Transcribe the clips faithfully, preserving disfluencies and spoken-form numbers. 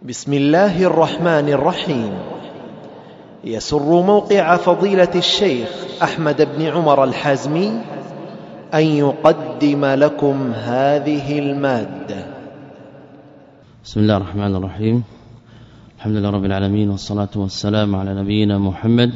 بسم الله الرحمن الرحيم. يسر موقع فضيلة الشيخ أحمد بن عمر الحازمي أن يقدم لكم هذه المادة. بسم الله الرحمن الرحيم. الحمد لله رب العالمين، والصلاة والسلام على نبينا محمد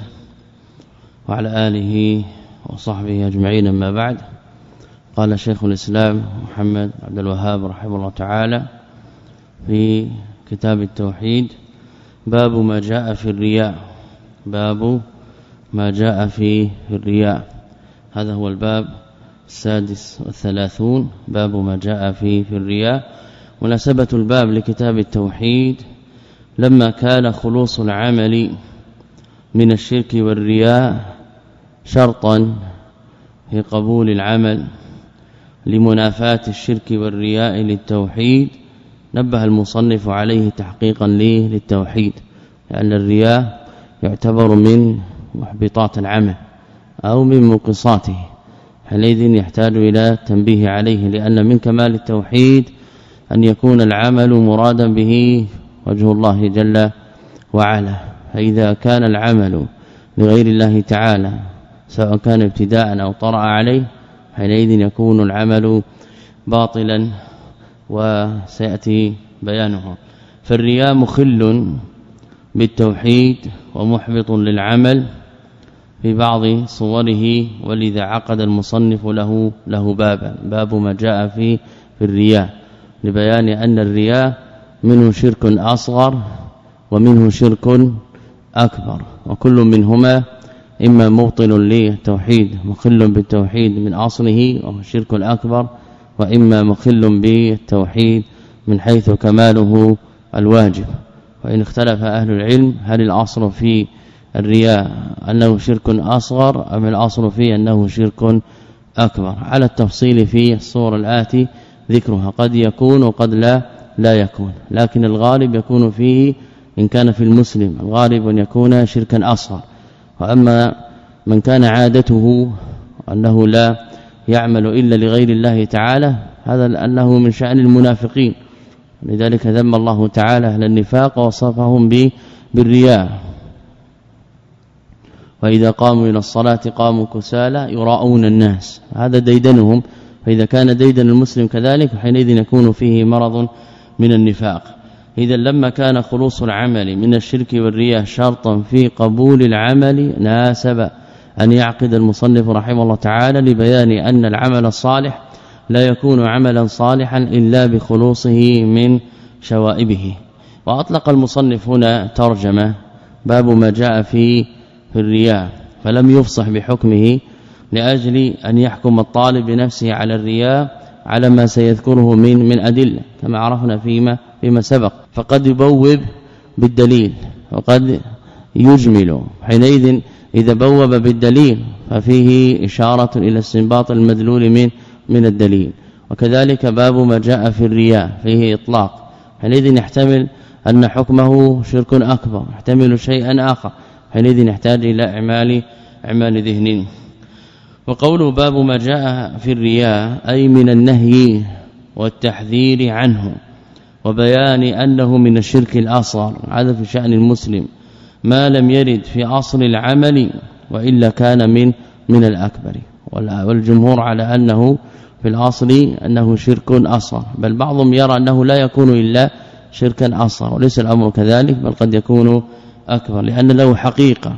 وعلى آله وصحبه أجمعين، أما بعد. قال شيخ الإسلام محمد عبد الوهاب رحمه الله تعالى في كتاب التوحيد: باب ما جاء في الرياء. باب ما جاء في الرياء، هذا هو الباب السادس والثلاثون. باب ما جاء في في الرياء. مناسبة الباب لكتاب التوحيد لما كان خلوص العمل من الشرك والرياء شرطا في قبول العمل لمنافاة الشرك والرياء للتوحيد، نبه المصنف عليه تحقيقا له للتوحيد، لأن الرياء يعتبر من محبطات العمل أو من منقصاته، حينئذ يحتاج إلى تنبيه عليه، لأن من كمال التوحيد أن يكون العمل مرادا به وجه الله جل وعلا. فإذا كان العمل لغير الله تعالى سواء كان ابتداء أو طرأ عليه، حينئذ يكون العمل باطلا وسيأتي بيانه. فالرياء مخل بالتوحيد ومحبط للعمل في بعض صوره، ولذا عقد المصنف له له بابا: باب ما جاء في في الرياء، لبيان أن الرياء منه شرك أصغر ومنه شرك أكبر، وكل منهما إما مبطل للتوحيد مخل بالتوحيد من أصله وهو الشرك الأكبر، وإما مخل بالتوحيد من حيث كماله الواجب. وإن اختلف أهل العلم هل الأصل في الرياء أنه شرك أصغر أم الأصل فيه أنه شرك أكبر، على التفصيل في الصورة الآتي ذكرها. قد يكون وقد لا لا يكون، لكن الغالب يكون فيه إن كان في المسلم الغالب أن يكون شركا أصغر. وأما من كان عادته أنه لا يعمل إلا لغير الله تعالى، هذا لأنه من شأن المنافقين، لذلك ذم الله تعالى أهل النفاق ووصفهم بالرياء: وإذا قاموا إلى الصلاة قاموا كسالى يراؤون الناس، هذا ديدنهم. فإذا كان ديدن المسلم كذلك حينئذ يكون فيه مرض من النفاق. إذا لما كان خلوص العمل من الشرك والرياء شرطا في قبول العمل، ناسب أن يعقد المصنف رحمه الله تعالى لبيان أن العمل الصالح لا يكون عملا صالحا إلا بخلوصه من شوائبه. وأطلق المصنف هنا ترجمة: باب ما جاء في في الرياء، فلم يفصح بحكمه لأجل أن يحكم الطالب بنفسه على الرياء على ما سيذكره من من أدلة كما عرفنا فيما فيما سبق. فقد يبوب بالدليل وقد يجمل، حينئذ إذا بوب بالدليل ففيه إشارة إلى استنباط المدلول من من الدليل. وكذلك باب ما جاء في الرياء فيه إطلاق، حينئذ يحتمل أن حكمه شرك أكبر، يحتمل شيئا آخر، حينئذ يحتاج إلى إعمال إعمال ذهن. وقوله باب ما جاء في الرياء أي من النهي والتحذير عنه، وبيان أنه من الشرك الأصغر، هذا في شأن المسلم ما لم يرد في أصل العمل وإلا كان من من الأكبر. والجمهور على أنه في الأصل أنه شرك أصغر، بل بعضهم يرى أنه لا يكون إلا شركا أصغر، وليس الأمر كذلك، بل قد يكون أكبر، لأن له حقيقة،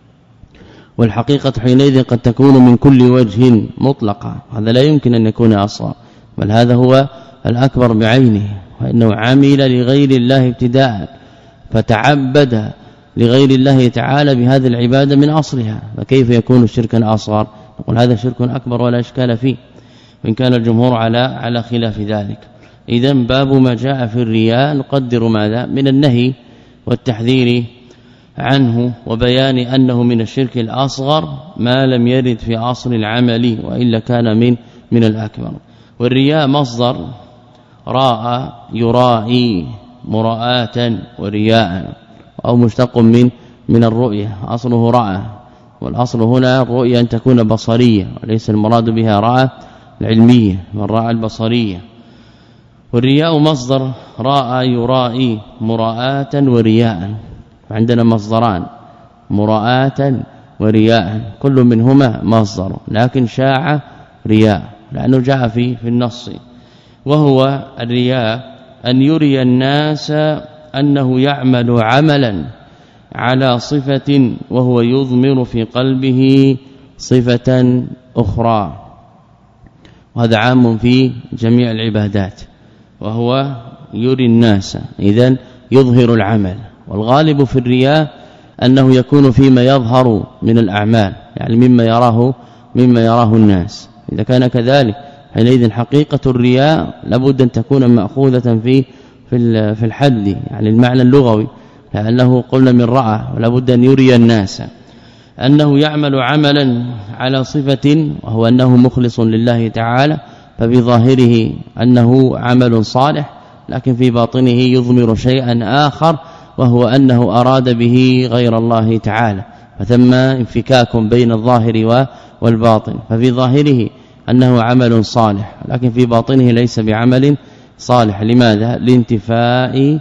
والحقيقة حينئذ قد تكون من كل وجه مطلقة، هذا لا يمكن أن يكون أصغر، بل هذا هو الأكبر بعينه، وإنه عمل لغير الله ابتداء فتعبد لغير الله تعالى بهذه العبادة من أصلها، فكيف يكون شركا أصغر؟ نقول هذا شرك أكبر ولا إشكال فيه، وإن كان الجمهور على على خلاف ذلك. إذن باب ما جاء في الرياء نقدر ماذا؟ من النهي والتحذير عنه، وبيان أنه من الشرك الأصغر ما لم يرد في أصل العمل وإلا كان من من الأكبر. والرياء مصدر راء يرائي مراءة ورياء، أو مشتق من من الرؤية، أصله رأى، والأصل هنا الرؤية أن تكون بصرية وليس المراد بها رأى العلمية، من رأى البصرية. والرياء مصدر راء يرائي مراءة ورياء، عندنا مصدران مراءة ورياء كل منهما مصدر، لكن شاع رياء لأنه جاء في في النص. وهو الرياء أن يري الناس أنه يعمل عملا على صفة وهو يضمر في قلبه صفة أخرى، وهذا عام في جميع العبادات، وهو يري الناس إذن يظهر العمل. والغالب في الرياء أنه يكون فيما يظهر من الأعمال، يعني مما يراه مما يراه الناس. إذا كان كذلك حينئذ حقيقة الرياء لابد أن تكون مأخوذة في في في الحد، يعني المعنى اللغوي، لأنه قلنا من رأى، ولا بد أن يري الناس أنه يعمل عملا على صفة وهو أنه مخلص لله تعالى، فبظاهره أنه عمل صالح، لكن في باطنه يضمر شيئا آخر وهو أنه أراد به غير الله تعالى، فثم انفكاك بين الظاهر والباطن. ففي ظاهره أنه عمل صالح، لكن في باطنه ليس بعمل صالح. لماذا؟ لانتفاء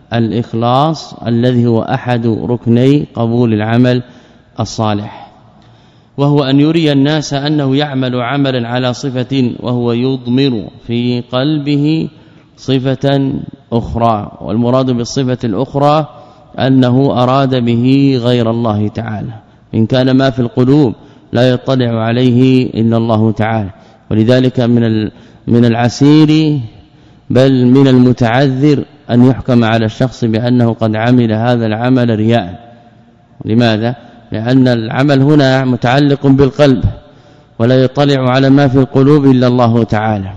الإخلاص الذي هو أحد ركني قبول العمل الصالح. وهو أن يري الناس أنه يعمل عملا على صفة وهو يضمر في قلبه صفة أخرى، والمراد بالصفة الأخرى أنه أراد به غير الله تعالى، إن كان ما في القلوب لا يطلع عليه إلا الله تعالى. ولذلك من من العسير بل من المتعذر أن يحكم على الشخص بأنه قد عمل هذا العمل رياء. لماذا؟ لأن العمل هنا متعلق بالقلب، ولا يطلع على ما في القلوب إلا الله تعالى،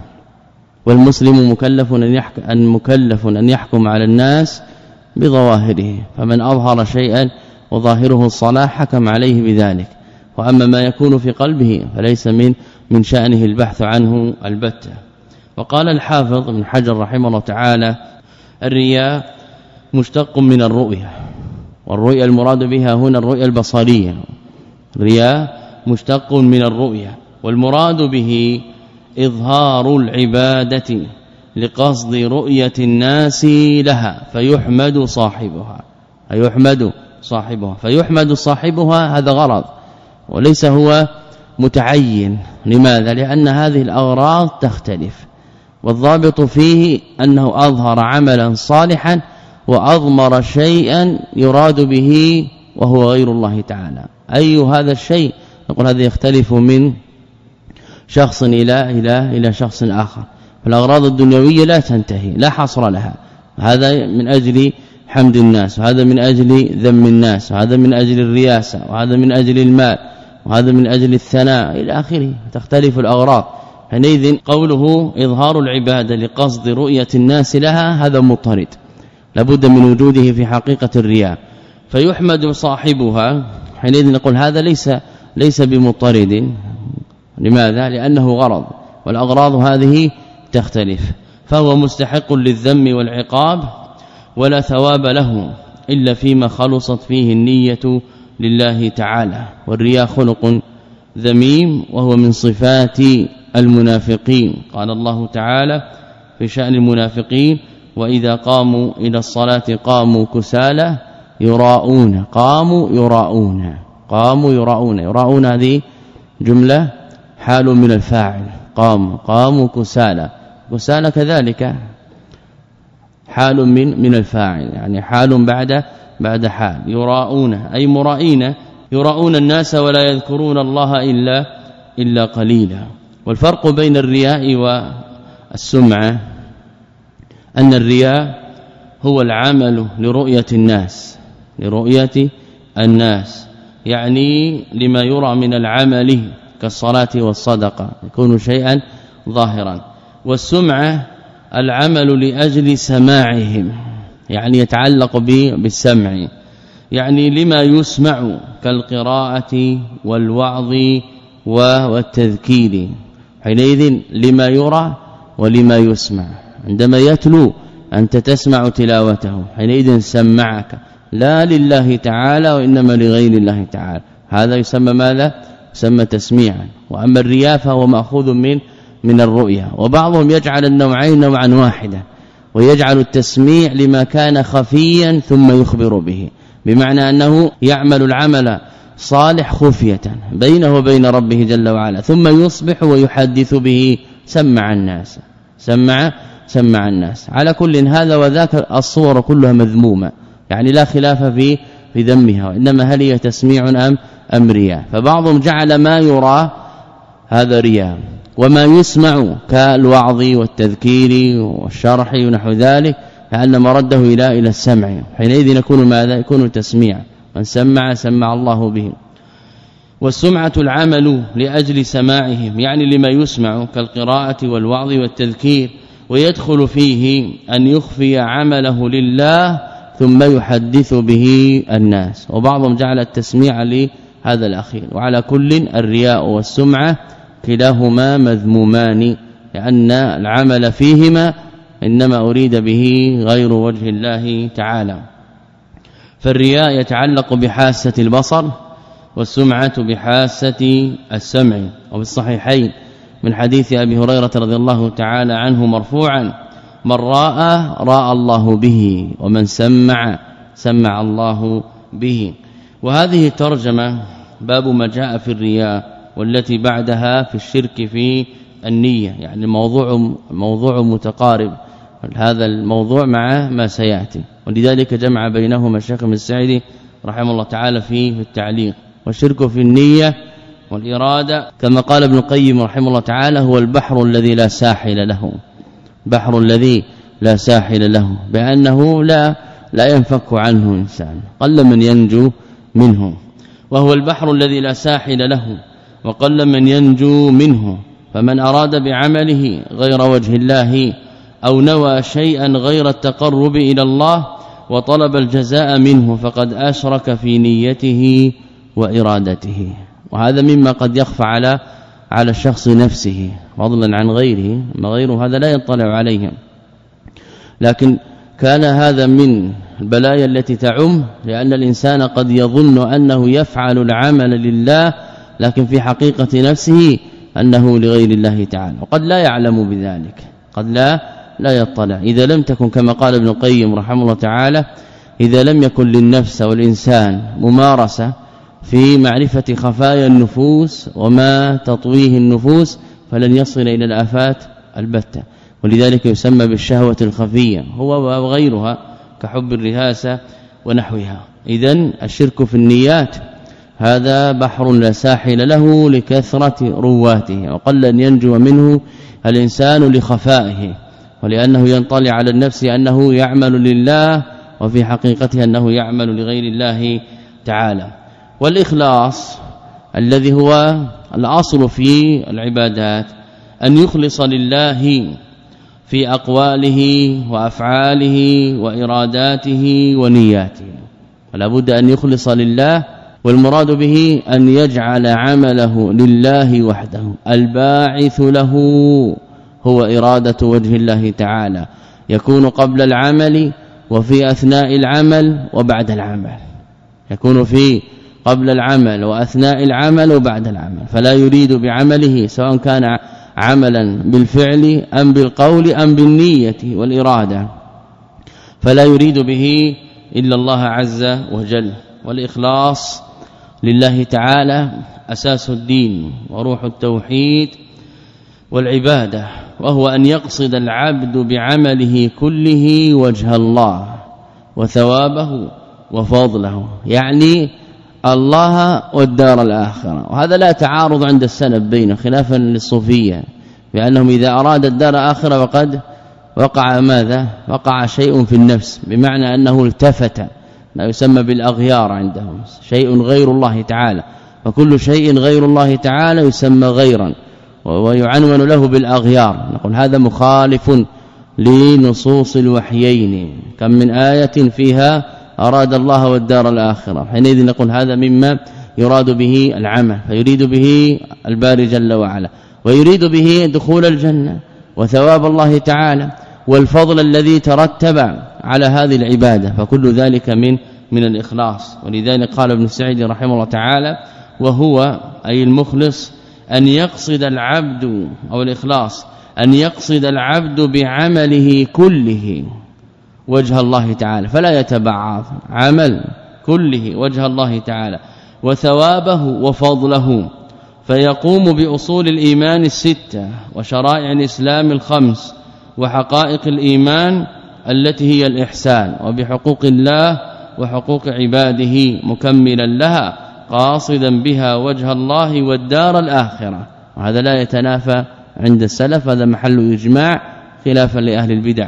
والمسلم مكلف أن يحكم أن مكلف أن يحكم على الناس بظواهره، فمن أظهر شيئا وظاهره الصلاح حكم عليه بذلك، وأما ما يكون في قلبه فليس من من شأنه البحث عنه البتة. وقال الحافظ ابن حجر رحمه الله تعالى: الرياء مشتق من الرؤية، والرؤية المراد بها هنا الرؤية البصرية. الرياء مشتق من الرؤية، والمراد به إظهار العبادة لقصد رؤية الناس لها فيحمد صاحبها فيحمد صاحبها فيحمد صاحبها هذا غرض وليس هو متعين. لماذا؟ لأن هذه الأغراض تختلف، والضابط فيه أنه أظهر عملا صالحا وأضمر شيئا يراد به وهو غير الله تعالى. أي هذا الشيء؟ نقول هذا يختلف من شخص إلى إلى إلى شخص آخر، فالأغراض الدنيوية لا تنتهي لا حصر لها، هذا من أجل حمد الناس، وهذا من أجل ذم الناس، وهذا من أجل الرياسة، وهذا من أجل المال، وهذا من أجل الثناء إلى آخره، تختلف الأغراض. حينئذ قوله إظهار العبادة لقصد رؤية الناس لها هذا مضطرد، لابد من وجوده في حقيقة الرياء. فيحمد صاحبها، حينئذ نقول هذا ليس ليس بمضطرد. لماذا؟ لأنه غرض، والأغراض هذه تختلف، فهو مستحق للذم والعقاب ولا ثواب له إلا فيما خلصت فيه النية لله تعالى. والرياء خلق ذميم وهو من صفات المنافقين. قال الله تعالى في شأن المنافقين: وإذا قاموا إلى الصلاة قاموا كسالى يراءون. قاموا يراءون قاموا يراءون يراءون هذه جملة حال من الفاعل، قام قاموا كسالى، كسالى كذلك حال من من الفاعل، يعني حال بعد بعد حال. يراءون أي مرائين، يراءون الناس ولا يذكرون الله إلا إلا قليلا. والفرق بين الرياء والسمعة أن الرياء هو العمل لرؤية الناس لرؤية الناس يعني لما يرى من العمل كالصلاة والصدقة يكون شيئا ظاهرا. والسمعة العمل لأجل سماعهم، يعني يتعلق بالسمع، يعني لما يسمع كالقراءة والوعظ والتذكير، حينئذ لما يرى ولما يسمع. عندما يتلو أنت تسمع تلاوته، حينئذ سمعك لا لله تعالى وإنما لغير الله تعالى، هذا يسمى ماذا؟ يسمى تسميعا. وأما الرياء فهو مأخوذ من من الرؤيا. وبعضهم يجعل النوعين نوعا واحدا ويجعل التسميع لما كان خفيا ثم يخبر به، بمعنى أنه يعمل العمل صالح خفية بينه وبين ربه جل وعلا ثم يصبح ويحدث به سمع الناس سمع سمع الناس. على كل هذا وذاك الصور كلها مذمومة، يعني لا خلاف في في ذمها، وانما هل هي تسميع ام ام رياء. فبعضهم جعل ما يرى هذا رياء وما يسمع كالوعظ والتذكير والشرح ونحو ذلك لأن مرده الى الى السمع، حينئذ يكون ماذا يكون تسميع، من سمع سمع الله به. والسمعة العمل لأجل سماعهم، يعني لما يسمع كالقراءة والوعظ والتذكير، ويدخل فيه أن يخفي عمله لله ثم يحدث به الناس. وبعضهم جعل التسميع لهذا الأخير. وعلى كل الرياء والسمعة كلاهما مذمومان، لأن العمل فيهما إنما أريد به غير وجه الله تعالى. فالرياء يتعلق بحاسة البصر والسمعة بحاسة السمع. وبالصحيحين من حديث أبي هريرة رضي الله تعالى عنه مرفوعا: من راى راى الله به ومن سمع سمع الله به. وهذه ترجمة باب ما جاء في الرياء، والتي بعدها في الشرك في النية، يعني موضوع موضوع متقارب هذا الموضوع مع ما سياتي، ولذلك جمع بينهما الشيخ ابن السعدي رحمه الله تعالى في التعليق. والشرك في النية والإرادة كما قال ابن القيم رحمه الله تعالى هو البحر الذي لا ساحل له، بحر الذي لا ساحل له، بأنه لا لا ينفك عنه إنسان، قل من ينجو منه. وهو البحر الذي لا ساحل له وقل من ينجو منه. فمن أراد بعمله غير وجه الله أو نوى شيئا غير التقرب إلى الله وطلب الجزاء منه فقد أشرك في نيته وإرادته. وهذا مما قد يخفى على على الشخص نفسه فضلا عن غيره، ما غيره هذا لا يطلع عليه، لكن كان هذا من البلايا التي تعم، لأن الإنسان قد يظن أنه يفعل العمل لله لكن في حقيقة نفسه أنه لغير الله تعالى، وقد لا يعلم بذلك، قد لا لا يطلع. إذا لم تكن كما قال ابن القيم رحمه الله تعالى إذا لم يكن للنفس والإنسان ممارسة في معرفة خفايا النفوس وما تطويه النفوس فلن يصل إلى الآفات البتة. ولذلك يسمى بالشهوة الخفية هو وغيرها كحب الرهاسة ونحوها. إذن الشرك في النيات هذا بحر لا ساحل له لكثرة رواته، وقل أن ينجو منه الإنسان لخفائه، ولأنه ينطلع على النفس أنه يعمل لله وفي حقيقته أنه يعمل لغير الله تعالى. والإخلاص الذي هو الأصل في العبادات أن يخلص لله في أقواله وأفعاله وإراداته ونياته، ولا بد أن يخلص لله، والمراد به أن يجعل عمله لله وحده. الباعث له هو إرادة وجه الله تعالى، يكون قبل العمل وفي أثناء العمل وبعد العمل، يكون في قبل العمل وأثناء العمل وبعد العمل، فلا يريد بعمله سواء كان عملا بالفعل أم بالقول أم بالنية والإرادة، فلا يريد به إلا الله عز وجل. والإخلاص لله تعالى أساس الدين وروح التوحيد والعبادة، وهو أن يقصد العبد بعمله كله وجه الله وثوابه وفضله، يعني الله والدار الآخرة. وهذا لا تعارض عند السلف بينه، خلافا للصوفية بأنهم إذا أراد الدار الآخرة وقد وقع ماذا وقع شيء في النفس، بمعنى أنه التفت، ما يسمى بالأغيار عندهم، شيء غير الله تعالى، وكل شيء غير الله تعالى يسمى غيرا ويعنون له بالأغيار. نقول هذا مخالف لنصوص الوحيين، كم من آية فيها أراد الله والدار الآخرة، حينئذ نقول هذا مما يراد به العمل، فيريد به الباري جل وعلا، ويريد به دخول الجنة وثواب الله تعالى والفضل الذي ترتب على هذه العبادة، فكل ذلك من من الإخلاص. ولذلك قال ابن سعيد رحمه الله تعالى: وهو أي المخلص أن يقصد العبد أو الإخلاص أن يقصد العبد بعمله كله وجه الله تعالى فلا يتبعض عمل كله وجه الله تعالى وثوابه وفضله فيقوم بأصول الإيمان الستة وشرائع الإسلام الخمس وحقائق الإيمان التي هي الإحسان وبحقوق الله وحقوق عباده مكملا لها قاصدا بها وجه الله والدار الآخرة. وهذا لا يتنافى عند السلف، هذا محل إجماع خلافا لأهل البدع.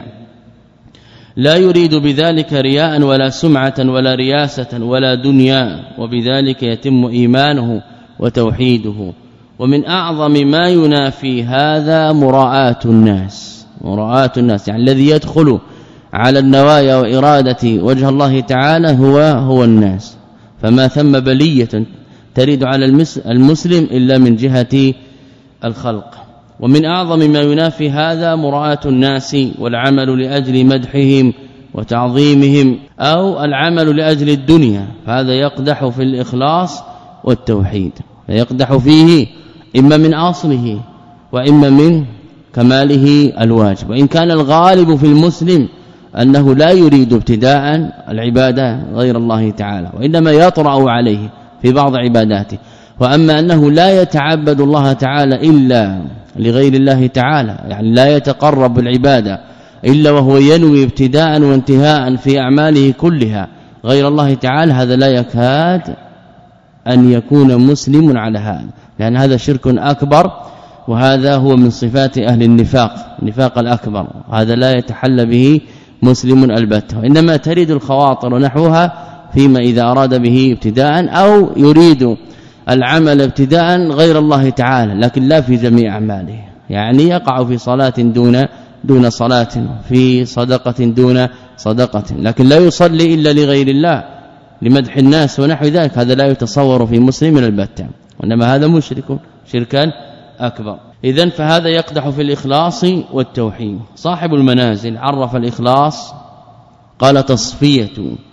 لا يريد بذلك رياء ولا سمعة ولا رياسة ولا دنيا، وبذلك يتم إيمانه وتوحيده. ومن أعظم ما ينافي هذا مراءة الناس مراءة الناس يعني الذي يدخل على النوايا وإرادة وجه الله تعالى هو هو الناس، فما ثم بلية ترد على المسلم إلا من جهة الخلق. ومن أعظم ما ينافي هذا مراءة الناس والعمل لأجل مدحهم وتعظيمهم أو العمل لأجل الدنيا، فهذا يقدح في الإخلاص والتوحيد، فيقدح فيه إما من أصله وإما من كماله الواجب. وإن كان الغالب في المسلم أنه لا يريد ابتداء العبادة غير الله تعالى، وإنما يطرأ عليه في بعض عباداته. وأما أنه لا يتعبد الله تعالى إلا لغير الله تعالى، يعني لا يتقرب بالعبادة إلا وهو ينوي ابتداء وانتهاء في أعماله كلها غير الله تعالى، هذا لا يكاد أن يكون مسلم على هذا، لأن هذا شرك أكبر، وهذا هو من صفات أهل النفاق النفاق الأكبر، هذا لا يتحلى به مسلم البتة. وإنما تريد الخواطر ونحوها فيما إذا أراد به ابتداء أو يريد العمل ابتداء غير الله تعالى، لكن لا في جميع أعماله، يعني يقع في صلاة دون دون صلاة، في صدقة دون صدقة، لكن لا يصلي إلا لغير الله لمدح الناس ونحو ذلك، هذا لا يتصور في مسلم البتة، وإنما هذا مشرك شركا أكبر. إذن فهذا يقدح في الإخلاص والتوحيد. صاحب المنازل عرف الإخلاص قال تصفية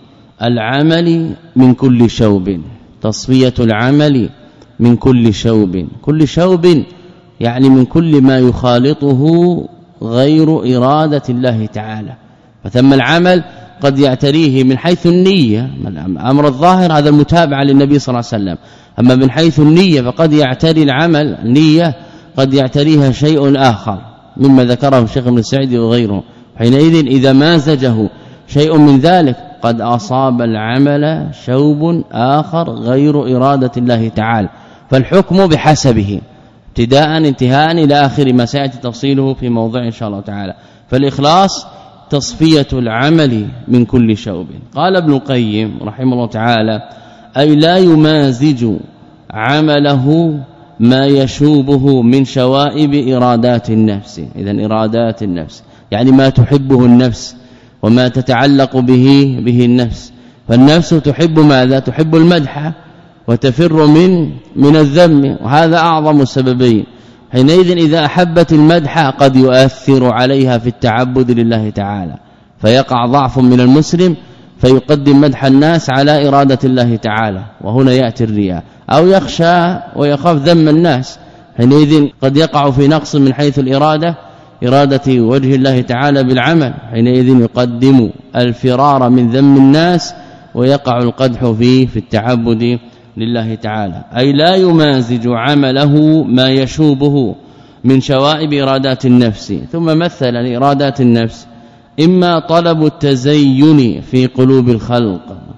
العمل من كل شوب، تصفية العمل من كل شوب، كل شوب يعني من كل ما يخالطه غير إرادة الله تعالى. فثم العمل قد يعتريه من حيث النية، أمر الظاهر هذا المتابعة للنبي صلى الله عليه وسلم، أما من حيث النية فقد يعتري العمل النية قد يعتريها شيء آخر مما ذكره الشيخ ابن سعيد وغيره، حينئذ إذا مازجه شيء من ذلك قد أصاب العمل شوب آخر غير إرادة الله تعالى، فالحكم بحسبه ابتداء انتهاء إلى آخر ما سيأتي تفصيله في موضع إن شاء الله تعالى. فالإخلاص تصفية العمل من كل شوب. قال ابن القيم رحمه الله تعالى: أي لا يمازج عمله ما يشوبه من شوائب إرادات النفس. إذن إرادات النفس يعني ما تحبه النفس وما تتعلق به به النفس، فالنفس تحب ماذا؟ تحب المدح وتفر من من الذم، وهذا أعظم السببين. حينئذ إذا أحبت المدح قد يؤثر عليها في التعبد لله تعالى، فيقع ضعف من المسلم فيقدم مدح الناس على إرادة الله تعالى، وهنا يأتي الرياء، أو يخشى ويخاف ذم الناس، حينئذ قد يقع في نقص من حيث الإرادة إرادة وجه الله تعالى بالعمل، حينئذ يقدم الفرار من ذم الناس ويقع القدح فيه في التعبد لله تعالى. أي لا يمازج عمله ما يشوبه من شوائب إرادات النفس. ثم مثل إرادات النفس: إما طلب التزين في قلوب الخلق،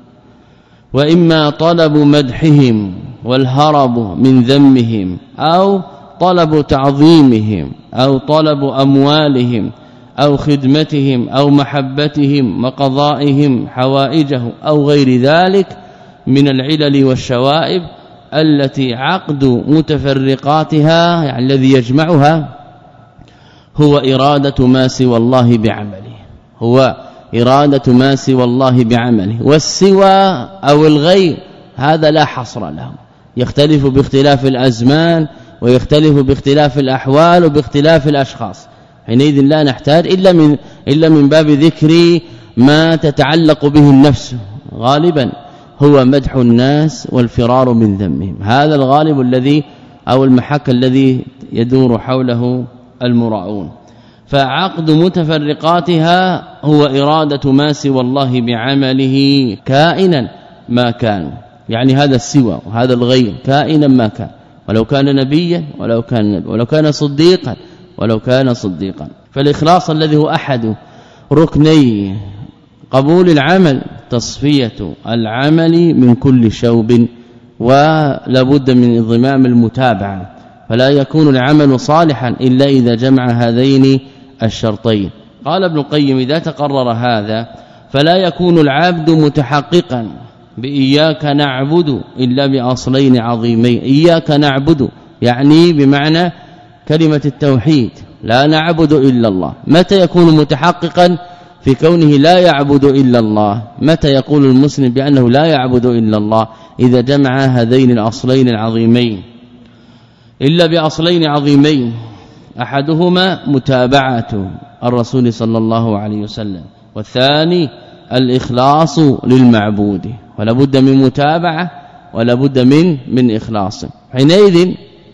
وإما طلب مدحهم والهرب من ذمهم، أو طلب تعظيمهم، أو طلب أموالهم، أو خدمتهم، أو محبتهم وقضائهم حوائجه، أو غير ذلك من العلل والشوائب التي عقد متفرقاتها يعني الذي يجمعها هو إرادة ما سوى الله بعمله، هو إرادة ما سوى الله بعمله. والسوى أو الغير هذا لا حصر له، يختلف باختلاف الأزمان ويختلف باختلاف الأحوال وباختلاف الأشخاص، حينئذ لا نحتاج إلا من إلا من باب ذكر ما تتعلق به النفس، غالبا هو مدح الناس والفرار من ذمهم، هذا الغالب الذي أو المحك الذي يدور حوله المراؤون. فعقد متفرقاتها هو إرادة ما سوى الله بعمله كائنا ما كان، يعني هذا السوى وهذا الغير كائنا ما كان، ولو كان نبيا ولو كان نبي ولو كان صديقا ولو كان صديقا. فالإخلاص الذي هو أحد ركني قبول العمل تصفية العمل من كل شوب، ولا بد من انضمام المتابعة، فلا يكون العمل صالحا إلا إذا جمع هذين الشرطين. قال ابن القيم إذا تقرر هذا فلا يكون العبد متحققا بإياك نعبد إلا بأصلين عظيمين. إياك نعبد يعني بمعنى كلمة التوحيد، لا نعبد إلا الله. متى يكون متحققا في كونه لا يعبد إلا الله؟ متى يقول المسلم بأنه لا يعبد إلا الله؟ إذا جمع هذين الأصلين العظيمين. إلا بأصلين عظيمين، أحدهما متابعة الرسول صلى الله عليه وسلم، والثاني الإخلاص للمعبود. ولا بد من متابعة ولا بد من من إخلاص. حينئذ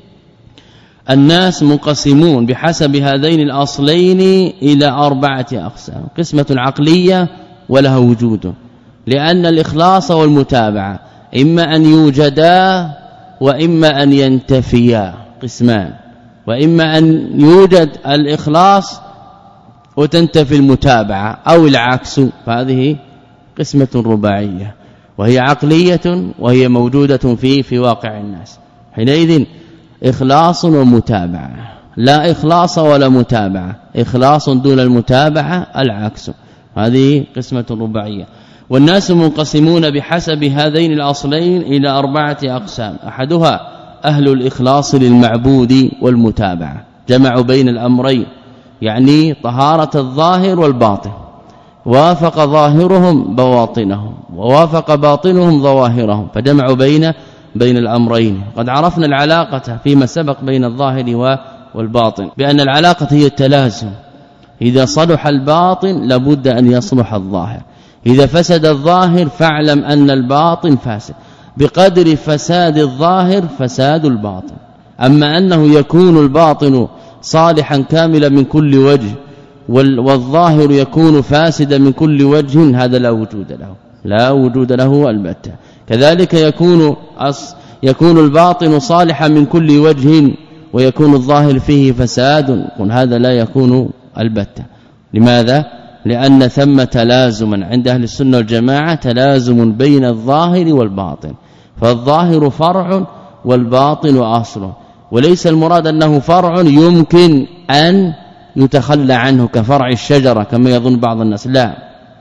الناس منقسمون بحسب هذين الأصلين إلى أربعة أقسام: قسمة عقلية ولها وجود، لأن الإخلاص والمتابعة إما أن يوجدا وإما أن ينتفيا، قسمان، وإما أن يوجد الإخلاص وتنتفي المتابعة أو العكس، فهذه قسمة رباعية وهي عقلية وهي موجودة في في واقع الناس. حينئذ إخلاص ومتابعة، لا إخلاص ولا متابعة، إخلاص دون المتابعة العكس، هذه قسمة رباعية. والناس منقسمون بحسب هذين الأصلين إلى أربعة أقسام: أحدها أهل الإخلاص للمعبود والمتابعة، جمعوا بين الأمرين، يعني طهارة الظاهر والباطن، وافق ظاهرهم بواطنهم ووافق باطنهم ظواهرهم، فجمعوا بين بين الأمرين. قد عرفنا العلاقة فيما سبق بين الظاهر والباطن بأن العلاقة هي التلازم، إذا صلح الباطن لابد أن يصلح الظاهر، إذا فسد الظاهر فاعلم أن الباطن فاسد، بقدر فساد الظاهر فساد الباطن. أما أنه يكون الباطن صالحا كاملا من كل وجه والظاهر يكون فاسدا من كل وجه، هذا لا وجود له، لا وجود له البتة. كذلك يكون يكون الباطن صالحا من كل وجه ويكون الظاهر فيه فساد، هذا لا يكون البتة. لماذا؟ لأن ثم تلازما عند أهل السنة والجماعة، تلازم بين الظاهر والباطن، فالظاهر فرع والباطن أصل، وليس المراد أنه فرع يمكن أن يتخلى عنه كفرع الشجرة كما يظن بعض الناس، لا،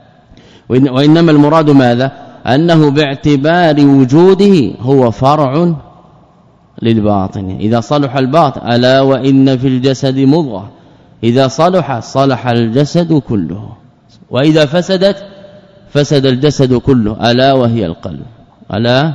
وإنما المراد ماذا؟ أنه باعتبار وجوده هو فرع للباطن. إذا صلح الباطن ألا وإن في الجسد مضغة، إذا صلح صلح الجسد كله، وإذا فسدت فسد الجسد كله، ألا وهي القلب، ألا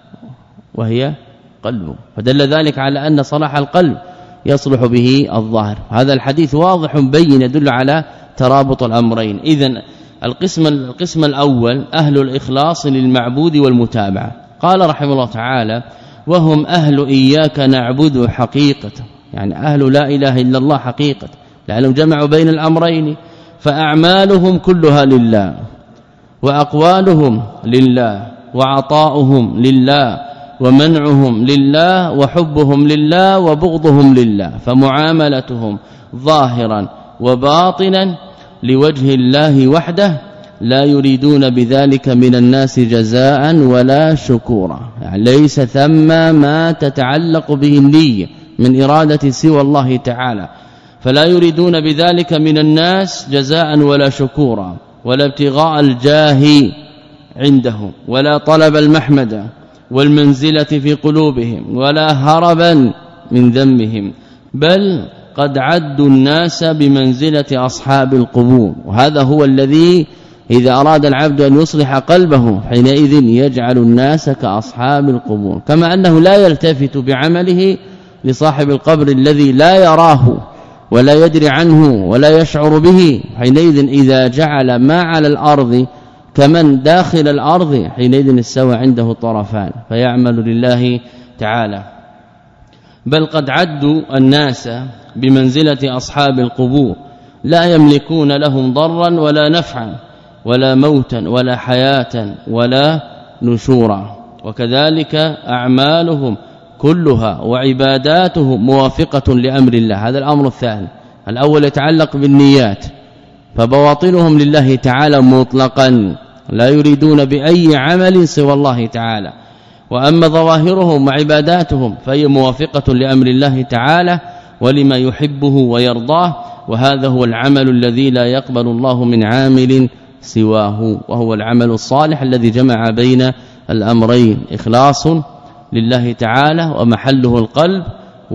وهي قلبه. فدل ذلك على أن صلاح القلب يصلح به الظاهر. هذا الحديث واضح بين يدل على ترابط الأمرين. إذن القسم القسم الأول أهل الإخلاص للمعبود والمتابعة. قال رحمه الله تعالى: وهم أهل إياك نعبد حقيقة، يعني أهل لا إله إلا الله حقيقة، لأنهم جمعوا بين الأمرين، فأعمالهم كلها لله، وأقوالهم لله، وعطاؤهم لله، ومنعهم لله، وحبهم لله، وبغضهم لله، فمعاملتهم ظاهرا وباطنا لوجه الله وحده، لا يريدون بذلك من الناس جزاء ولا شكورا، يعني ليس ثم ما تتعلق به النية من إرادة سوى الله تعالى، فلا يريدون بذلك من الناس جزاء ولا شكورا، ولا ابتغاء الجاه عندهم، ولا طلب المحمد والمنزلة في قلوبهم، ولا هربا من ذمهم، بل قد عدوا الناس بمنزلة أصحاب القبور. وهذا هو الذي إذا أراد العبد أن يصلح قلبه حينئذ يجعل الناس كأصحاب القبور، كما أنه لا يلتفت بعمله لصاحب القبر الذي لا يراه ولا يدري عنه ولا يشعر به. حينئذ إذا جعل ما على الأرض كمن داخل الأرض حينئذ استوى عنده طرفان فيعمل لله تعالى. بل قد عدوا الناس بمنزلة أصحاب القبور لا يملكون لهم ضرا ولا نفعا ولا موتا ولا حياة ولا نشورا. وكذلك أعمالهم كلها وعباداتهم موافقة لأمر الله. هذا الأمر الثاني. الأول يتعلق بالنيات، فبواطنهم لله تعالى مطلقا لا يريدون بأي عمل سوى الله تعالى. وأما ظواهرهم وعباداتهم فهي موافقة لأمر الله تعالى ولما يحبه ويرضاه، وهذا هو العمل الذي لا يقبل الله من عامل سواه، وهو العمل الصالح الذي جمع بين الأمرين: إخلاص لله تعالى ومحله القلب،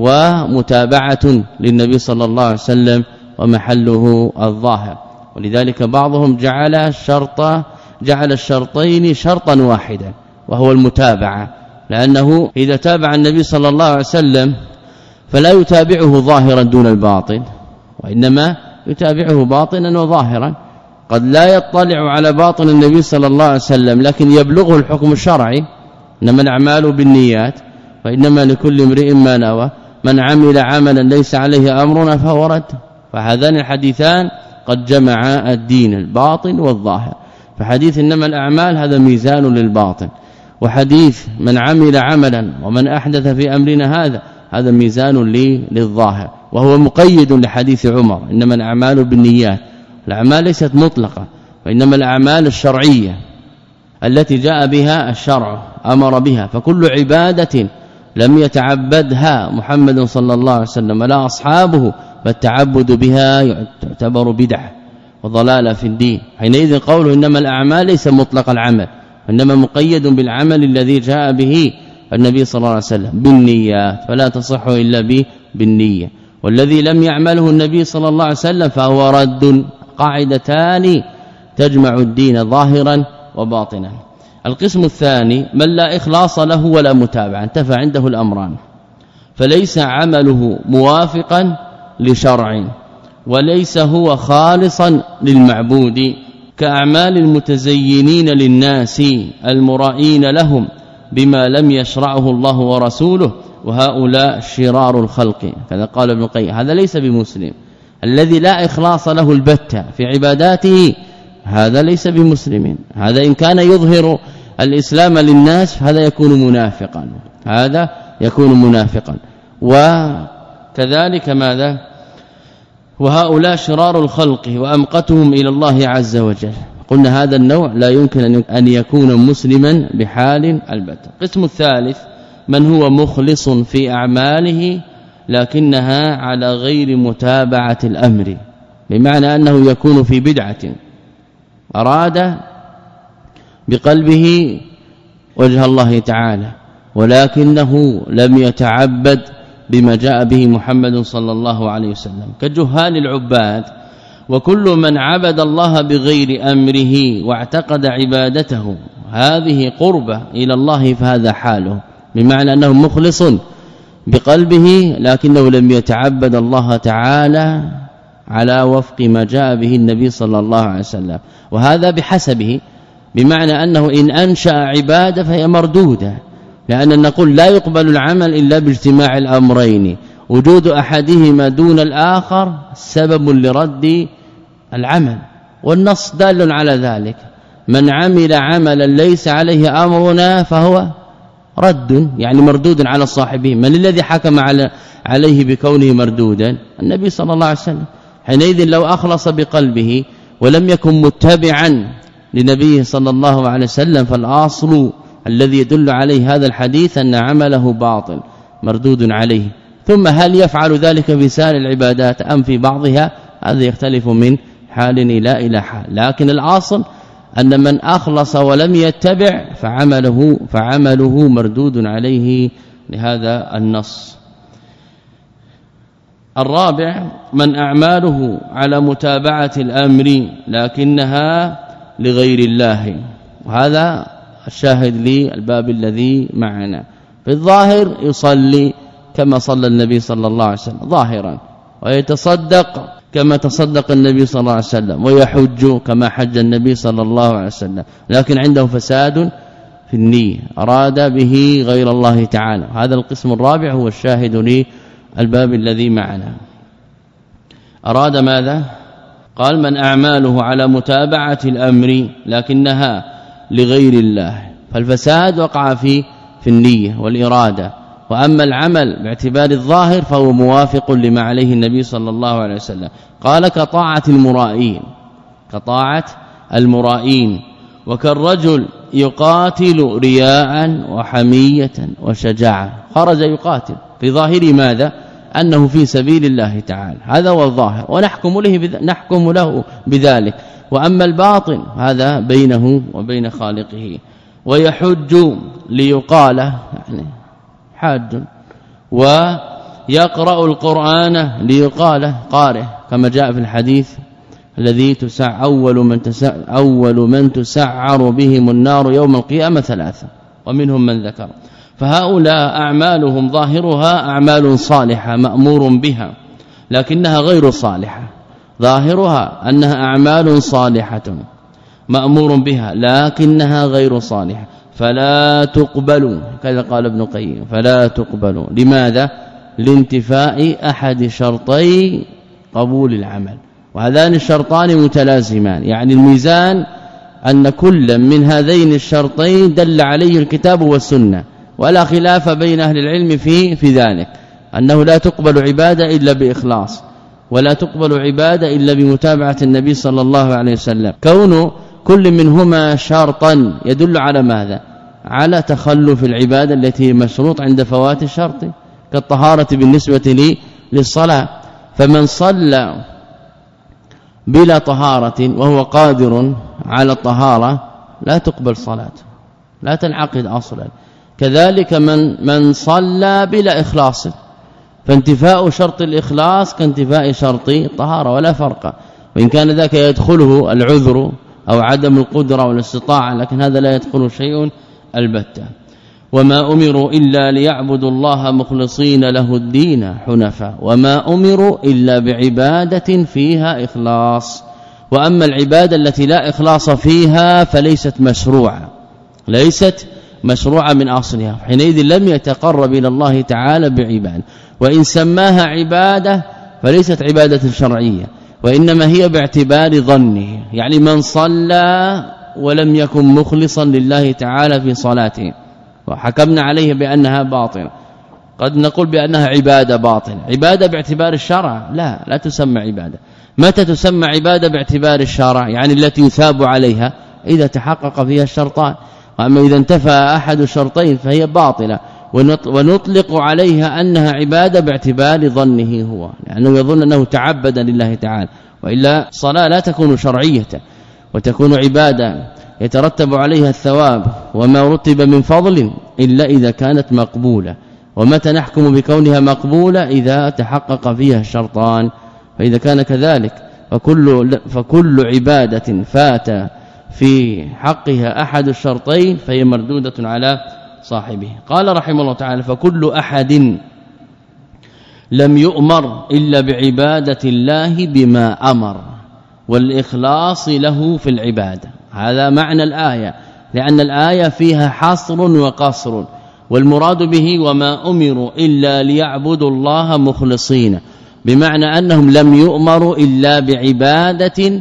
ومتابعة للنبي صلى الله عليه وسلم ومحله الظاهر. ولذلك بعضهم جعل الشرط جعل الشرطين شرطا واحدا وهو المتابعة، لأنه إذا تابع النبي صلى الله عليه وسلم فلا يتابعه ظاهرا دون الباطن، وإنما يتابعه باطنا وظاهرا. قد لا يطلع على باطن النبي صلى الله عليه وسلم لكن يبلغه الحكم الشرعي، إنما الأعمال بالنيات وإنما لكل امرئ ما نوى، من عمل عملا ليس عليه أمرنا فهو رد. فهذان الحديثان قد جمعا الدين الباطن والظاهر. فحديث إنما الأعمال هذا ميزان للباطن، وحديث من عمل عملا ومن أحدث في أمرنا هذا هذا ميزان للظاهر، وهو مقيد لحديث عمر إنما الأعمال بالنيات. الأعمال ليست مطلقة، وإنما الأعمال الشرعية التي جاء بها الشرع أمر بها. فكل عبادة لم يتعبدها محمد صلى الله عليه وسلم ولا أصحابه فالتعبد بها يعتبر بدعة وضلالة في الدين. حينئذ قوله إنما الأعمال ليس مطلق العمل، إنما مقيد بالعمل الذي جاء به النبي صلى الله عليه وسلم بالنيات، فلا تصح إلا بالنية. والذي لم يعمله النبي صلى الله عليه وسلم فهو رد. قاعدتان تجمع الدين ظاهرا وباطنا. القسم الثاني من لا إخلاص له ولا متابعة، انتفى عنده الأمران، فليس عمله موافقا لشرع وليس هو خالصا للمعبود، كأعمال المتزينين للناس المرائين لهم بما لم يشرعه الله ورسوله، وهؤلاء شرار الخلق. كذا قال ابن القيم. هذا ليس بمسلم. الذي لا إخلاص له البتة في عباداته هذا ليس بمسلم. هذا إن كان يظهر الإسلام للناس هذا يكون منافقا، هذا يكون منافقا. وكذلك ماذا؟ وهؤلاء شرار الخلق وأمقتهم إلى الله عز وجل. قلنا هذا النوع لا يمكن أن يكون مسلما بحال البتة. القسم الثالث من هو مخلص في أعماله لكنها على غير متابعة الأمر، بمعنى أنه يكون في بدعة، أراد بقلبه وجه الله تعالى ولكنه لم يتعبد بما جاء به محمد صلى الله عليه وسلم، كجهال العباد. وكل من عبد الله بغير أمره واعتقد عبادته هذه قربة إلى الله فهذا حاله، بمعنى أنه مخلص بقلبه لكنه لم يتعبد الله تعالى على وفق ما جاء به النبي صلى الله عليه وسلم، وهذا بحسبه، بمعنى أنه إن أنشأ عبادة فهي مردودة، لأن نقول لا يقبل العمل إلا باجتماع الأمرين، وجود أحدهما دون الآخر سبب لرد العمل، والنص دال على ذلك. من عمل عملا ليس عليه أمرنا فهو رد، يعني مردود على صاحبه. من الذي حكم على عليه بكونه مردودا؟ النبي صلى الله عليه وسلم. حينئذ لو أخلص بقلبه ولم يكن متبعا لنبيه صلى الله عليه وسلم فالأصل الذي يدل عليه هذا الحديث أن عمله باطل مردود عليه. ثم هل يفعل ذلك في سائر العبادات أم في بعضها؟ هذا يختلف من حال إلى إلى حال، لكن الأصل أن من أخلص ولم يتبع فعمله فعمله مردود عليه لهذا النص. الرابع من أعماله على متابعة الأمر لكنها لغير الله، وهذا الشاهد لي الباب الذي معنا. في الظاهر يصلي كما صلى النبي صلى الله عليه وسلم ظاهرا، ويتصدق كما تصدق النبي صلى الله عليه وسلم، ويحج كما حج النبي صلى الله عليه وسلم، لكن عنده فساد في النية أراد به غير الله تعالى. هذا القسم الرابع هو الشاهد للباب الذي معنا. أراد ماذا؟ قال من أعماله على متابعة الأمر لكنها لغير الله، فالفساد وقع في في النية والإرادة. وأما العمل باعتبار الظاهر فهو موافق لما عليه النبي صلى الله عليه وسلم. قال كطاعة المرائين، كطاعة المرائين، وكالرجل يقاتل رياء وحمية وشجاعة، خرج يقاتل في ظاهر ماذا؟ أنه في سبيل الله تعالى، هذا هو الظاهر ونحكم له نحكم له بذلك. وأما الباطن هذا بينه وبين خالقه. ويحج ليقال يعني حاج، ويقرأ القرآن ليقال قارئ، كما جاء في الحديث الذي تسع أول من تسع أول من تسعر بهم النار يوم القيامة ثلاثة ومنهم من ذكر. فهؤلاء أعمالهم ظاهرها أعمال صالحة مأمور بها، لكنها غير صالحة. ظاهرها أنها أعمال صالحة مأمور بها لكنها غير صالحة، فلا تقبل، كذا قال ابن قيم، فلا تقبل. لماذا؟ لانتفاء أحد شرطي قبول العمل، وهذان الشرطان متلازمان، يعني الميزان أن كل من هذين الشرطين دل عليه الكتاب والسنة، ولا خلاف بين أهل العلم في في ذلك، أنه لا تقبل عبادة إلا بإخلاص، ولا تقبل عبادة إلا بمتابعة النبي صلى الله عليه وسلم. كون كل منهما شرطا يدل على ماذا؟ على تخلف العبادة التي مشروط عند فوات الشرط، كالطهارة بالنسبة لي للصلاة. فمن صلى بلا طهارة وهو قادر على الطهارة لا تقبل صلاته، لا تنعقد اصلا. كذلك من من صلى بلا إخلاص، فانتفاء شرط الإخلاص كانتفاء شرط الطهارة ولا فرق، وإن كان ذاك يدخله العذر أو عدم القدرة والاستطاعة، لكن هذا لا يدخل شيء البتة. وما أمروا إلا ليعبدوا الله مخلصين له الدين حنفاء، وما أمروا إلا بعبادة فيها إخلاص. وأما العبادة التي لا إخلاص فيها فليست مشروعة، ليست مشروعة من أصلها، حينئذ لم يتقرب إلى الله تعالى بعبادة. وإن سماها عبادة فليست عبادة شرعية، وإنما هي باعتبار ظنه، يعني من صلى ولم يكن مخلصا لله تعالى في صلاته وحكمنا عليه بأنها باطلة، قد نقول بأنها عبادة باطلة. عبادة باعتبار الشرع لا لا تسمى عبادة. متى تسمى عبادة باعتبار الشرع؟ يعني التي يثاب عليها إذا تحقق فيها الشرطان. واما اذا انتفى احد الشرطين فهي باطلة، ونطلق عليها أنها عبادة باعتبار ظنه هو، لانه يظن انه تعبد لله تعالى، والا الصلاه لا تكون شرعية وتكون عبادة يترتب عليها الثواب وما رتب من فضل إلا إذا كانت مقبولة. ومتى نحكم بكونها مقبولة؟ إذا تحقق فيها الشرطان. فإذا كان كذلك فكل فكل عبادة فات في حقها أحد الشرطين فهي مردودة على صاحبه. قال رحمه الله تعالى: فكل أحد لم يؤمر إلا بعبادة الله بما أمر والإخلاص له في العبادة. هذا معنى الآية، لأن الآية فيها حصر وقصر، والمراد به وما أمروا إلا ليعبدوا الله مخلصين، بمعنى أنهم لم يؤمروا إلا بعبادة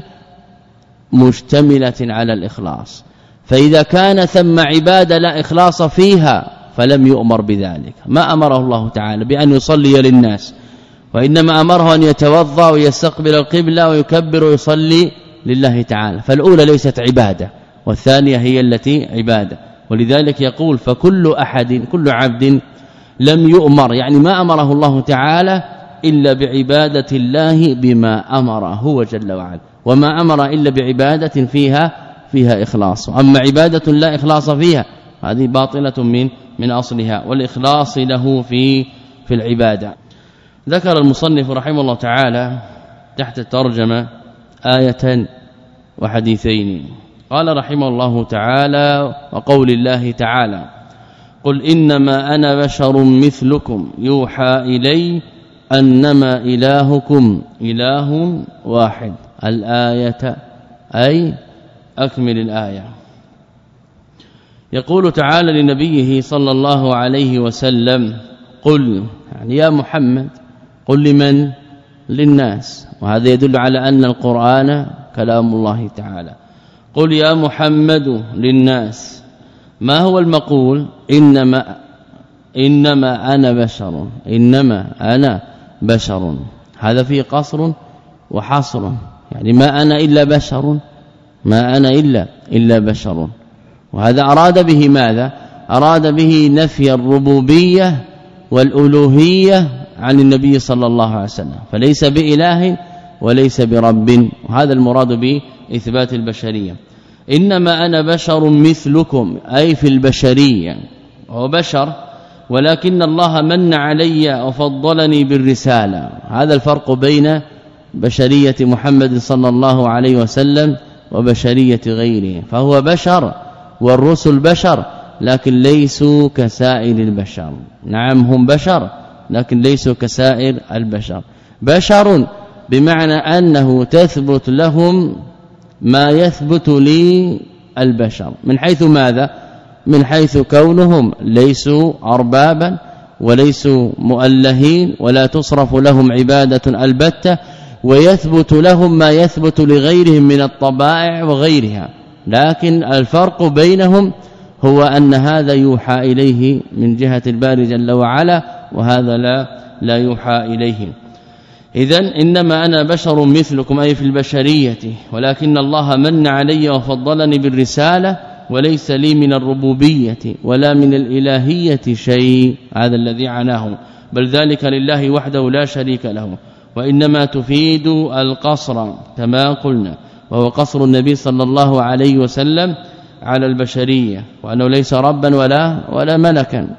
مشتملة على الإخلاص. فإذا كان ثم عبادة لا إخلاص فيها فلم يؤمر بذلك، ما أمره الله تعالى بأن يصلي للناس، وإنما أمره أن يتوضأ ويستقبل القبلة ويكبر ويصلي لله تعالى. فالأولى ليست عبادة والثانية هي التي عبادة. ولذلك يقول: فكل أحد كل عبد لم يؤمر، يعني ما أمره الله تعالى إلا بعبادة الله بما أمر هو جل وعلا، وما أمر إلا بعبادة فيها فيها إخلاص. أما عبادة لا إخلاص فيها هذه باطلة من من أصلها، والإخلاص له في في العبادة. ذكر المصنف رحمه الله تعالى تحت الترجمة آية وحديثين. قال رحمه الله تعالى: وقول الله تعالى: قل إنما أنا بشر مثلكم يوحى إلي أنما إلهكم إله واحد. الآية أي أكمل الآية. يقول تعالى لنبيه صلى الله عليه وسلم قل، يعني يا محمد قل لمن؟ للناس، وهذا يدل على أن القرآن كلام الله تعالى. قل يا محمد للناس. ما هو المقول؟ إنما إنما أنا بشر، إنما أنا بشر، هذا فيه قصر وحصر، يعني ما أنا إلا بشر، ما أنا إلا إلا بشر. وهذا أراد به ماذا؟ أراد به نفي الربوبية والألوهية عن النبي صلى الله عليه وسلم، فليس بإله وليس برب، وهذا المراد بإثبات البشرية. إنما أنا بشر مثلكم، أي في البشرية، هو بشر ولكن الله من علي وفضلني بالرسالة. هذا الفرق بين بشرية محمد صلى الله عليه وسلم وبشرية غيره، فهو بشر والرسل بشر لكن ليسوا كسائر البشر. نعم هم بشر لكن ليسوا كسائر البشر. بشر بمعنى أنه تثبت لهم ما يثبت لي البشر، من حيث ماذا؟ من حيث كونهم ليسوا أربابا وليسوا مؤلهين ولا تصرف لهم عبادة البتة، ويثبت لهم ما يثبت لغيرهم من الطبائع وغيرها، لكن الفرق بينهم هو أن هذا يوحى إليه من جهة الباري جل وعلا وهذا لا لا يوحى إليه. إذن إنما أنا بشر مثلكم، أي في البشرية، ولكن الله من علي وفضلني بالرسالة، وليس لي من الربوبية ولا من الإلهية شيء، هذا الذي عناه، بل ذلك لله وحده لا شريك له. وإنما تفيد القصر كما قلنا، وهو قصر النبي صلى الله عليه وسلم على البشرية، وأنه ليس ربا ولا ولا ملكا.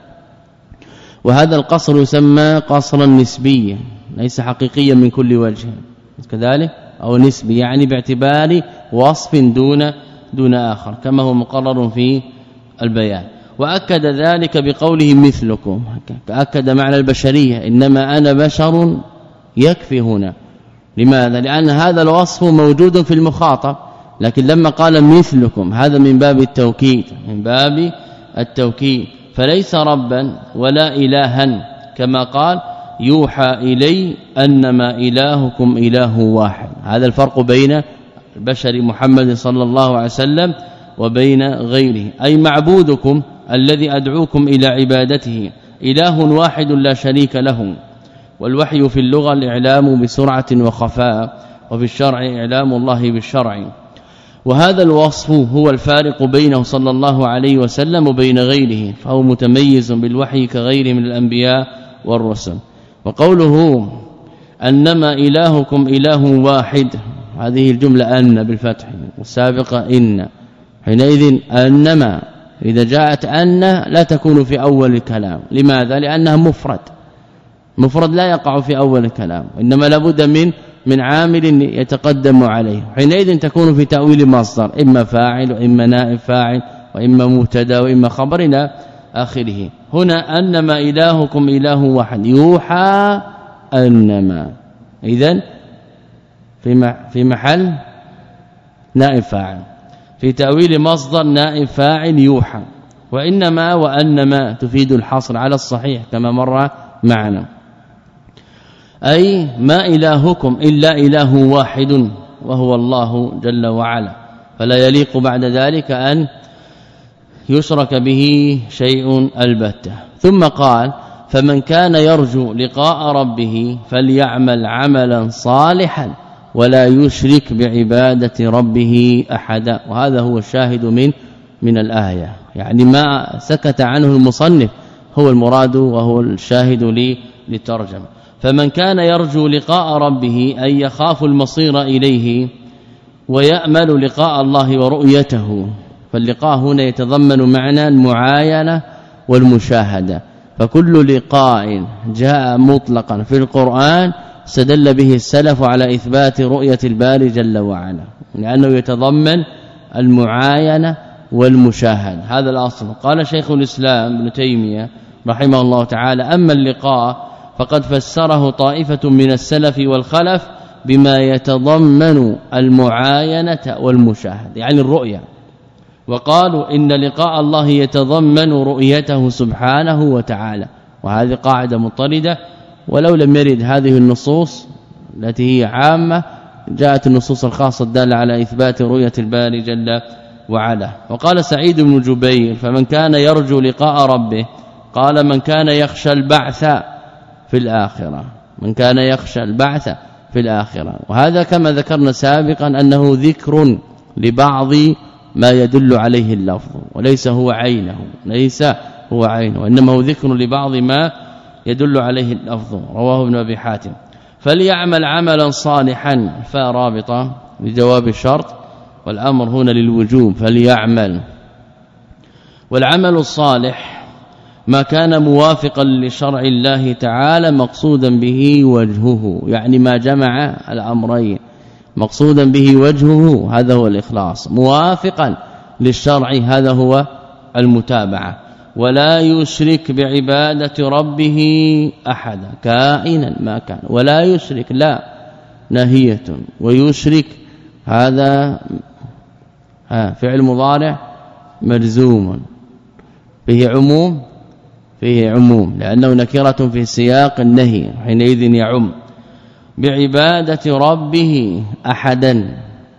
وهذا القصر يسمى قصرا نسبيا، ليس حقيقيا من كل وجه كذلك، أو نسبي يعني باعتبار وصف دون دون آخر كما هو مقرر في البيان. وأكد ذلك بقوله مثلكم، أكد معنى البشرية، إنما أنا بشر يكفي هنا. لماذا؟ لأن هذا الوصف موجود في المخاطب، لكن لما قال مثلكم هذا من باب التوكيد، من باب التوكيد، فليس ربا ولا إلها، كما قال يوحى إلي أنما إلهكم إله واحد. هذا الفرق بين البشر محمد صلى الله عليه وسلم وبين غيره، أي معبودكم الذي أدعوكم إلى عبادته إله واحد لا شريك له. والوحي في اللغة الإعلام بسرعة وخفاء، وفي الشرع إعلام الله بالشرع. وهذا الوصف هو الفارق بينه صلى الله عليه وسلم وبين غيره، فهو متميز بالوحي كغيره من الأنبياء والرسل. وقوله أنما إلهكم إله واحد، هذه الجملة أن بالفتح، والسابقة إن، حينئذ أنما إذا جاءت أن لا تكون في أول الكلام. لماذا؟ لأنها مفرد، مفرد لا يقع في أول الكلام، إنما لابد من من عامل يتقدم عليه، حينئذ تكون في تأويل مصدر، إما فاعل وإما نائب فاعل وإما مبتدا وإما خبر إلى آخره. هنا أنما إلهكم إله واحد، يوحى أنما، إذن في في محل نائب فاعل، في تأويل مصدر نائب فاعل يوحى. وإنما وأنما تفيد الحصر على الصحيح كما مر معنا، أي ما إلهكم إلا إله واحد وهو الله جل وعلا، فلا يليق بعد ذلك أن يشرك به شيء البتة. ثم قال فمن كان يرجو لقاء ربه فليعمل عملا صالحا ولا يشرك بعبادة ربه أحدا. وهذا هو الشاهد من من الآية، يعني ما سكت عنه المصنف هو المراد وهو الشاهد لي للترجمة. فمن كان يرجو لقاء ربه أي يخاف المصير إليه ويأمل لقاء الله ورؤيته، فاللقاء هنا يتضمن معنى المعاينة والمشاهدة، فكل لقاء جاء مطلقا في القرآن استدل به السلف على إثبات رؤية الباري جل وعلا، لأنه يتضمن المعاينة والمشاهدة. هذا الأصل. قال شيخ الإسلام ابن تيمية رحمه الله تعالى أما اللقاء فقد فسره طائفة من السلف والخلف بما يتضمن المعاينة والمشاهدة، يعني الرؤية وقالوا إن لقاء الله يتضمن رؤيته سبحانه وتعالى، وهذه قاعدة مضطردة، ولو لم يرد هذه النصوص التي هي عامة جاءت النصوص الخاصة الدالة على إثبات رؤية الباري جل وعلا. وقال سعيد بن جبير: فمن كان يرجو لقاء ربه، قال من كان يخشى البعث في الآخرة، من كان يخشى البعث في الآخرة. وهذا كما ذكرنا سابقا أنه ذكر لبعض ما يدل عليه اللفظ، وليس هو عينه، ليس هو عينه، وإنما هو ذكر لبعض ما يدل عليه اللفظ. رواه ابن أبي حاتم. فليعمل عملا صالحا، فرابطة لجواب الشرط، والأمر هنا للوجوب، فليعمل. والعمل الصالح ما كان موافقا لشرع الله تعالى مقصودا به وجهه، يعني ما جمع الأمرين، مقصودا به وجهه هذا هو الإخلاص، موافقا للشرع هذا هو المتابعة. ولا يشرك بعبادة ربه أحدا كائنا ما كان، ولا يشرك لا نهية، ويشرك هذا ها فعل مضارع مجزوم فيه عموم، فيه عموم لأنه نكرة في سياق النهي، حينئذ يعم. بعبادة ربه أحدا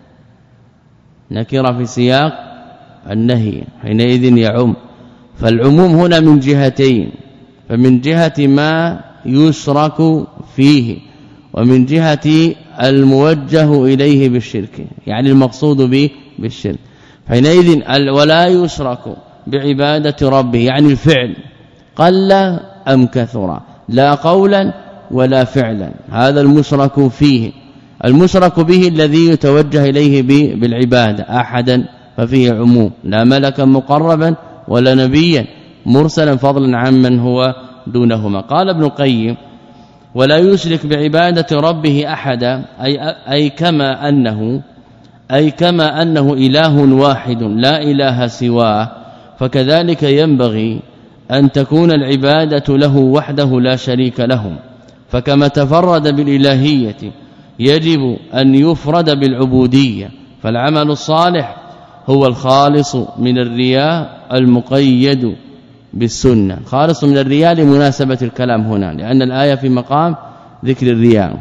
نكرة في سياق النهي، حينئذ يعم. فالعموم هنا من جهتين، فمن جهة ما يشرك فيه، ومن جهة الموجه إليه بالشرك، يعني المقصود به بالشرك. حينئذ ولا يشرك بعبادة ربه يعني الفعل قل أم كثر، لا قولا ولا فعلا، هذا المشرك فيه. المشرك به الذي يتوجه إليه بالعبادة أحدا ففيه عموم، لا ملكا مقربا ولا نبيا مرسلا فضلا عمن هو دونهما. قال ابن القيم: ولا يشرك بعبادة ربه أحدا، أي, أي كما أنه أي كما أنه إله واحد لا إله سواه، فكذلك ينبغي أن تكون العبادة له وحده لا شريك له. فكما تفرد بالإلهية يجب أن يفرد بالعبودية، فالعمل الصالح هو الخالص من الرياء المقيد بالسنة، خالص من الرياء لمناسبة الكلام هنا، لأن الآية في مقام ذكر الرياء.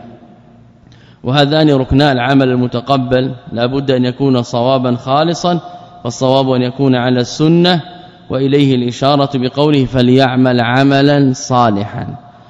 وهذان ركنا العمل المتقبل، لا بد أن يكون صوابا خالصا، فالصواب أن يكون على السنة، وإليه الإشارة بقوله: فليعمل عملا صالحا.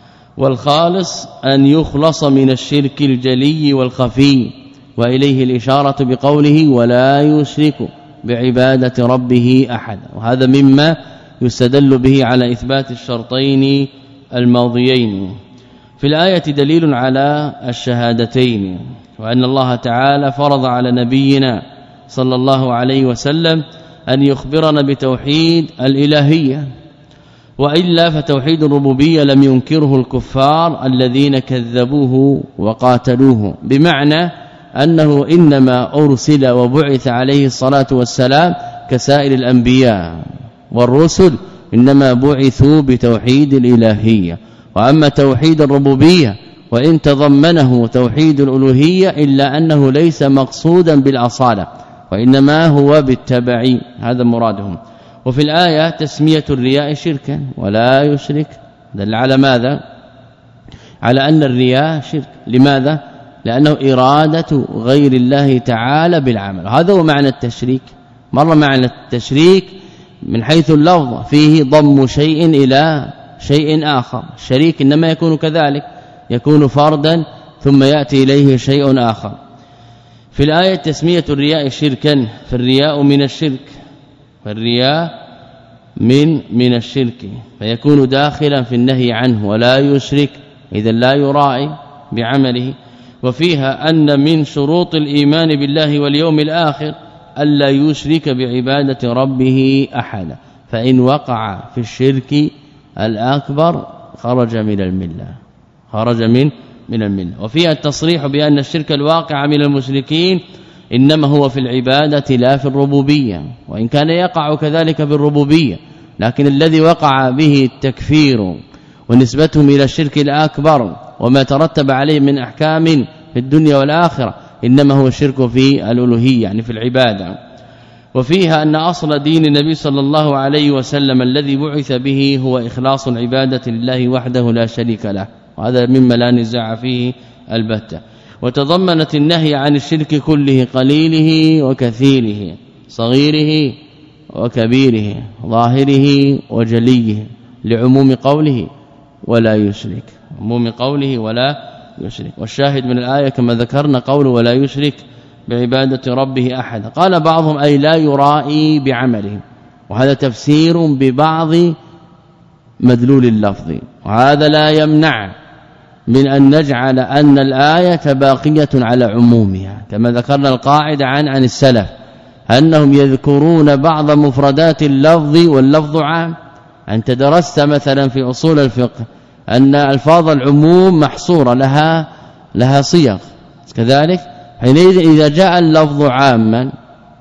والخالص أن يخلص من الشرك الجلي والخفي، وإليه الإشارة بقوله: ولا يشرك بعبادة ربه أحد. وهذا مما يستدل به على إثبات الشرطين الماضيين. في الآية دليل على الشهادتين، وأن الله تعالى فرض على نبينا صلى الله عليه وسلم أن يخبرنا بتوحيد الإلهية، وإلا فتوحيد الربوبية لم ينكره الكفار الذين كذبوه وقاتلوه، بمعنى أنه إنما أرسل وبعث عليه الصلاة والسلام كسائر الأنبياء والرسل، إنما بعثوا بتوحيد الإلهية. وأما توحيد الربوبية وإن تضمنه توحيد الألوهية إلا أنه ليس مقصودا بالأصالة، وإنما هو بالتبع، هذا مرادهم. وفي الآية تسمية الرياء شركا، ولا يشرك دل على ماذا؟ على أن الرياء شرك. لماذا؟ لأنه إرادة غير الله تعالى بالعمل، هذا هو معنى التشريك. مر معنى التشريك من حيث اللفظ فيه ضم شيء إلى شيء آخر، الشريك إنما يكون كذلك، يكون فردا ثم يأتي إليه شيء آخر. في الآية تسمية الرياء شركا، فالرياء من الشرك، فالرياء من من الشرك، فيكون داخلا في النهي عنه. ولا يشرك إذا لا يراعي بعمله. وفيها أن من شروط الإيمان بالله واليوم الآخر ألا يشرك بعبادة ربه أحدا، فإن وقع في الشرك الأكبر خرج من الملة، خرج من من الملة. وفيها التصريح بأن الشرك الواقع من المشركين إنما هو في العبادة لا في الربوبية، وإن كان يقع كذلك بالربوبية، لكن الذي وقع به التكفير ونسبتهم إلى الشرك الأكبر وما ترتب عليه من أحكام في الدنيا والآخرة إنما هو الشرك في الألوهية، يعني في العبادة. وفيها أن أصل دين النبي صلى الله عليه وسلم الذي بعث به هو إخلاص العبادة لله وحده لا شريك له، وهذا مما لا نزاع فيه البتة. وتضمنت النهي عن الشرك كله قليله وكثيره، صغيره وكبيره، ظاهره وجليه، لعموم قوله ولا يشرك، عموم قوله ولا يشرك. والشاهد من الآية كما ذكرنا قوله ولا يشرك بعبادة ربه أحد. قال بعضهم أي لا يرائي بعمله، وهذا تفسير ببعض مدلول اللفظ، وهذا لا يمنع من أن نجعل أن الآية باقية على عمومها، كما ذكرنا القاعدة عن عن السلف أنهم يذكرون بعض مفردات اللفظ واللفظ عام. أنت درست مثلا في أصول الفقه أن الفاظ العموم محصورة لها لها صيغ، كذلك حينئذ إذا جاء اللفظ عاما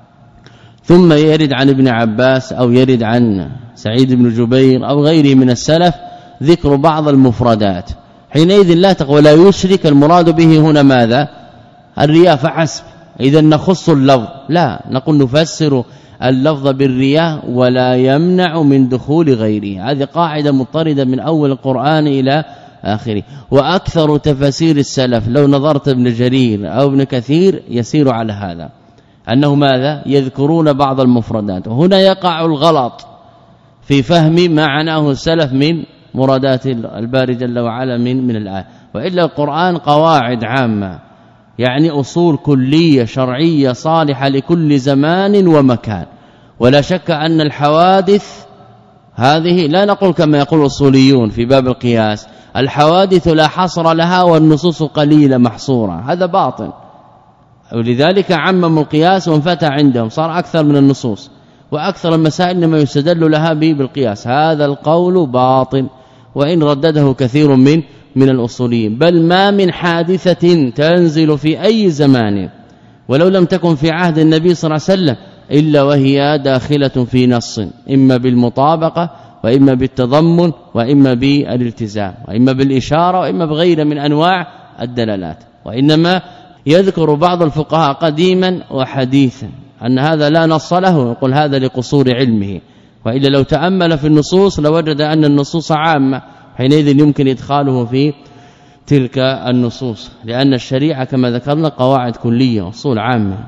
ثم يرد عن ابن عباس أو يرد عن سعيد بن جبير أو غيره من السلف ذكر بعض المفردات، حينئذ لا تقول لا يشرك المراد به هنا ماذا؟ الرياء فحسب، إذا نخص اللفظ، لا، نقول نفسر اللفظ بالرياء ولا يمنع من دخول غيره. هذه قاعدة مضطردة من أول القرآن إلى آخره. وأكثر تفاسير السلف لو نظرت ابن جرير أو ابن كثير يسير على هذا، أنه ماذا؟ يذكرون بعض المفردات، وهنا يقع الغلط في فهم ما معناه السلف من مرادات الباري جل وعلا من من الآية. وإلا القرآن قواعد عامة، يعني أصول كلية شرعية صالحة لكل زمان ومكان. ولا شك أن الحوادث هذه لا نقول كما يقول الأصوليون في باب القياس الحوادث لا حصر لها والنصوص قليلة محصورة، هذا باطل. ولذلك عمموا القياس وانفتى عندهم، صار أكثر من النصوص وأكثر المسائل لما يستدل لها بالقياس، هذا القول باطل وإن ردده كثير من من الأصوليين. بل ما من حادثة تنزل في أي زمان ولو لم تكن في عهد النبي صلى الله عليه وسلم إلا وهي داخلة في نص، إما بالمطابقة وإما بالتضمن وإما بالالتزام وإما بالإشارة وإما بغير من أنواع الدلالات. وإنما يذكر بعض الفقهاء قديما وحديثا أن هذا لا نص له، يقول هذا لقصور علمه، وإلا لو تأمل في النصوص لوجد أن النصوص عامة، حينئذ يمكن إدخاله في تلك النصوص، لأن الشريعة كما ذكرنا قواعد كلية أصول عامة.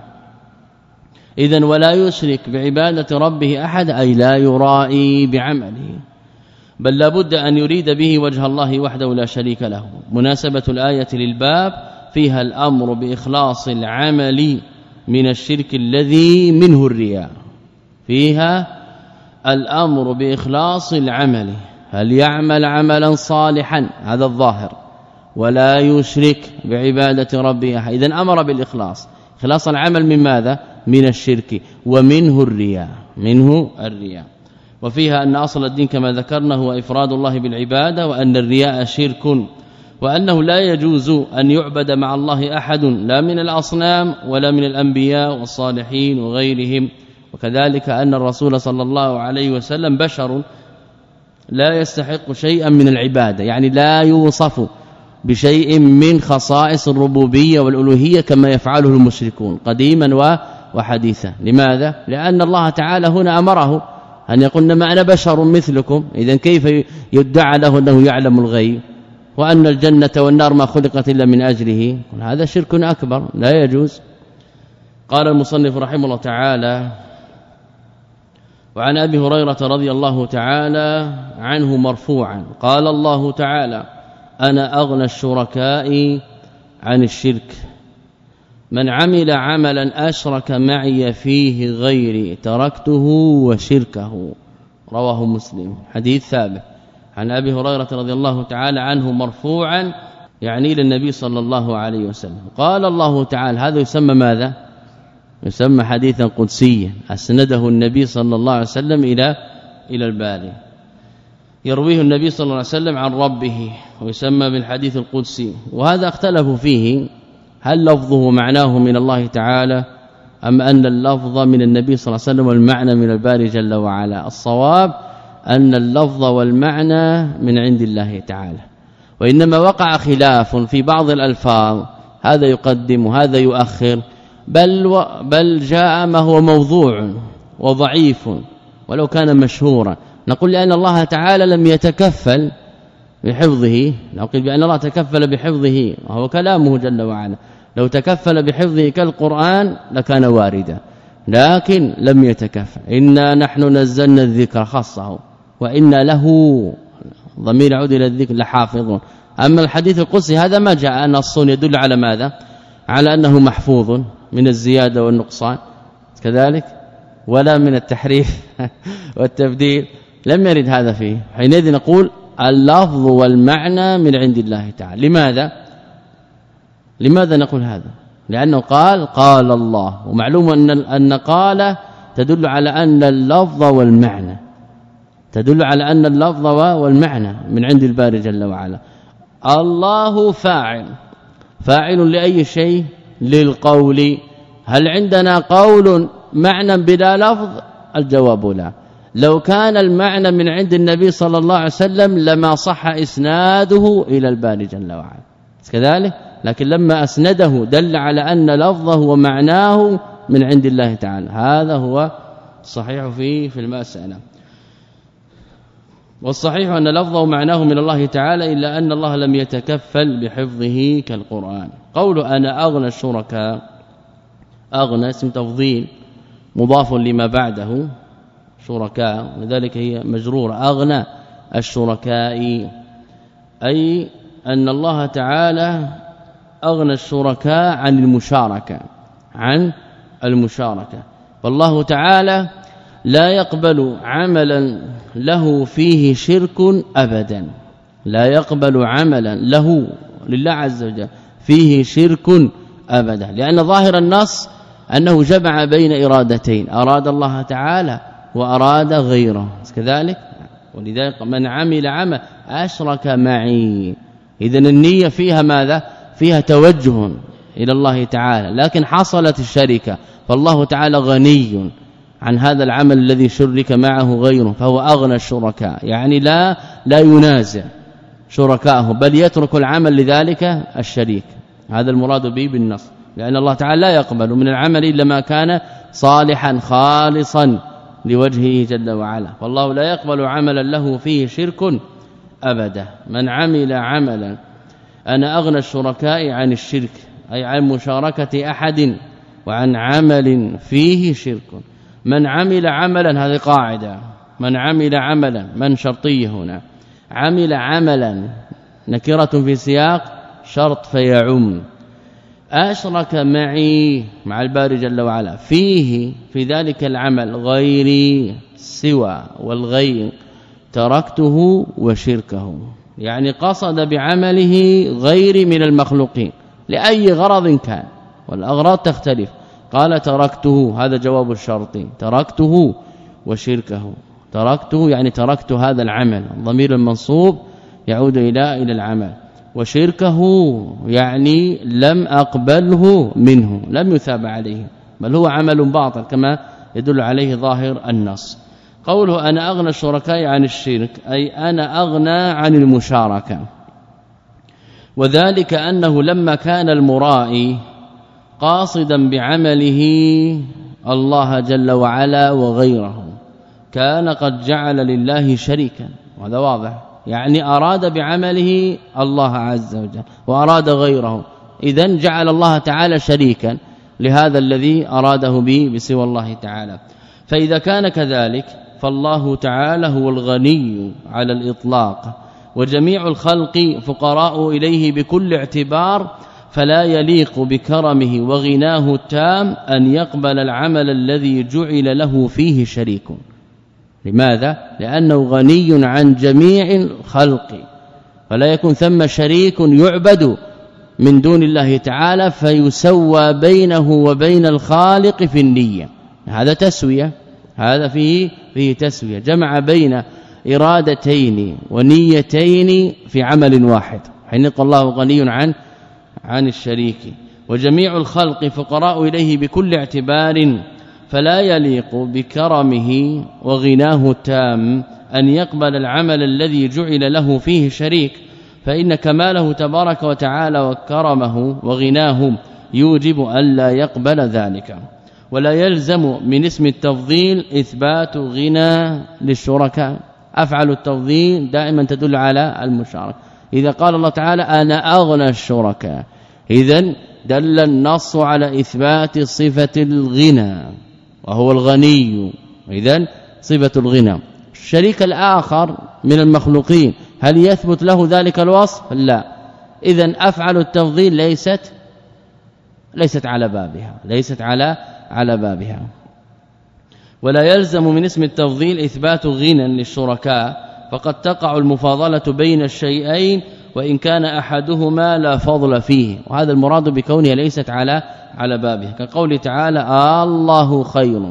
إذن ولا يشرك بعبادة ربه أحد أي لا يرائي بعمله، بل لابد أن يريد به وجه الله وحده لا شريك له. مناسبة الآية للباب فيها الأمر بإخلاص العمل من الشرك الذي منه الرياء، فيها الأمر بإخلاص العمل، هل يعمل عملا صالحا هذا الظاهر، ولا يشرك بعبادة ربه. إذن أمر بالإخلاص، إخلاص العمل من ماذا؟ من الشرك ومنه الرياء، منه الرياء. وفيها أن أصل الدين كما ذكرنا هو إفراد الله بالعبادة، وأن الرياء شرك، وأنه لا يجوز أن يعبد مع الله أحد لا من الأصنام ولا من الأنبياء والصالحين وغيرهم. وكذلك أن الرسول صلى الله عليه وسلم بشر لا يستحق شيئا من العبادة، يعني لا يوصف بشيء من خصائص الربوبية والألوهية كما يفعله المشركون قديما وحديثا. لماذا؟ لأن الله تعالى هنا أمره أن يقول ما أنا بشر مثلكم، إذن كيف يدعى له أنه يعلم الغيب وأن الجنة والنار ما خلقت إلا من أجله؟ هذا شرك أكبر لا يجوز. قال المصنف رحمه الله تعالى: وعن أبي هريرة رضي الله تعالى عنه مرفوعا قال الله تعالى: أنا أغنى الشركاء عن الشرك، من عمل عملا أشرك معي فيه غيري تركته وشركه. رواه مسلم. حديث ثابت عن أبي هريرة رضي الله تعالى عنه مرفوعا، يعني للنبي صلى الله عليه وسلم. قال الله تعالى، هذا يسمى ماذا؟ يسمى حديثا قدسيا أسنده النبي صلى الله عليه وسلم إلى إلى الباري، يرويه النبي صلى الله عليه وسلم عن ربه، ويسمى بالحديث القدسي. وهذا اختلفوا فيه، هل لفظه معناه من الله تعالى أم أن اللفظ من النبي صلى الله عليه وسلم والمعنى من الباري جل وعلا؟ الصواب أن اللفظ والمعنى من عند الله تعالى، وإنما وقع خلاف في بعض الألفاظ، هذا يقدم وهذا يؤخر، بل, بل جاء ما هو موضوع وضعيف ولو كان مشهورا نقول لأن الله تعالى لم يتكفل بحفظه نقول بأن الله تكفل بحفظه وهو كلامه جل وعلا لو تكفل بحفظه كالقرآن لكان واردا لكن لم يتكفل إنا نحن نزلنا الذكر خاصه وإنا له ضمير يعود إلى الذكر لحافظون أما الحديث القدسي هذا ما جاء نص يدل على ماذا على أنه محفوظ من الزيادة والنقصان كذلك ولا من التحريف والتبديل لم يرد هذا فيه حينئذ نقول اللفظ والمعنى من عند الله تعالى لماذا لماذا نقول هذا لأنه قال قال الله ومعلوم أن أن قال تدل على أن اللفظ والمعنى تدل على أن اللفظ والمعنى من عند الباري جل وعلا الله فاعل فاعل لأي شيء للقول هل عندنا قول معنى بلا لفظ الجواب لا لو كان المعنى من عند النبي صلى الله عليه وسلم لما صح اسناده إلى الباري جل وعلا كذلك لكن لما اسنده دل على أن لفظه ومعناه من عند الله تعالى هذا هو الصحيح في في المسألة والصحيح أن لفظه ومعناه من الله تعالى إلا أن الله لم يتكفل بحفظه كالقرآن قول أنا أغنى الشركاء أغنى اسم تفضيل مضاف لما بعده شركاء لذلك هي مجرورة أغنى الشركاء أي أن الله تعالى أغنى الشركاء عن المشاركة عن المشاركة والله تعالى لا يقبل عملا له فيه شرك أبدا لا يقبل عملا له لله عز وجل فيه شرك أبدا لأن ظاهر النص أنه جمع بين إرادتين أراد الله تعالى وأراد غيره كذلك ولذلك من عمل عمل أشرك معي إذن النية فيها ماذا فيها توجه إلى الله تعالى لكن حصلت الشركة فالله تعالى غني عن هذا العمل الذي شرك معه غيره فهو أغنى الشركاء يعني لا لا ينازع شركائه بل يترك العمل لذلك الشريك هذا المراد به بالنص لأن الله تعالى لا يقبل من العمل إلا ما كان صالحا خالصا لوجهه جل وعلا والله لا يقبل عملا له فيه شرك أبدا من عمل عملا أنا أغنى الشركاء عن الشرك أي عن مشاركة أحد وعن عمل فيه شرك من عمل عملا هذه قاعدة من عمل عملا من شرطيه هنا عمل عملا نكرة في سياق شرط فيعم أشرك معي مع الباري جل وعلا فيه في ذلك العمل غيري سوى والغير تركته وشركه يعني قصد بعمله غير من المخلوقين لأي غرض كان والأغراض تختلف قال تركته هذا جواب الشرط تركته وشركه تركته يعني تركت هذا العمل ضمير المنصوب يعود إلى إلى العمل وشركه يعني لم أقبله منه لم يثاب عليه بل هو عمل باطل كما يدل عليه ظاهر النص قوله أنا أغنى الشركاء عن الشرك أي أنا أغنى عن المشاركة وذلك أنه لما كان المرائي قاصدا بعمله الله جل وعلا وغيره كان قد جعل لله شريكا وهذا واضح يعني أراد بعمله الله عز وجل وأراد غيره إذن جعل الله تعالى شريكا لهذا الذي أراده به بسوى الله تعالى فإذا كان كذلك فالله تعالى هو الغني على الإطلاق وجميع الخلق فقراء إليه بكل اعتبار فلا يليق بكرمه وغناه التام أن يقبل العمل الذي جعل له فيه شريك لماذا؟ لأنه غني عن جميع الخلق فلا يكون ثم شريك يعبد من دون الله تعالى فيسوى بينه وبين الخالق في النية هذا تسوية هذا فيه فيه تسوية جمع بين إرادتين ونيتين في عمل واحد حين قال الله غني عن عن الشريك وجميع الخلق فقراء إليه بكل اعتبار فلا يليق بكرمه وغناه التام أن يقبل العمل الذي جعل له فيه شريك فإن كماله تبارك وتعالى وكرمه وغناه يوجب ألا يقبل ذلك ولا يلزم من اسم التفضيل إثبات غنى للشركاء. أفعل التفضيل دائما تدل على المشاركة. إذا قال الله تعالى أنا أغنى الشركاء إذن دل النص على إثبات صفة الغنى وهو الغني، إذن صفة الغنى. الشريك الآخر من المخلوقين هل يثبت له ذلك الوصف؟ لا. إذن أفعل التفضيل ليست ليست على بابها ليست على على بابها. ولا يلزم من اسم التفضيل إثبات غنى للشركاء، فقد تقع المفاضلة بين الشيئين وإن كان أحدهما لا فضل فيه، وهذا المراد بكونها ليست على على بابها، كقول تعالى الله خير.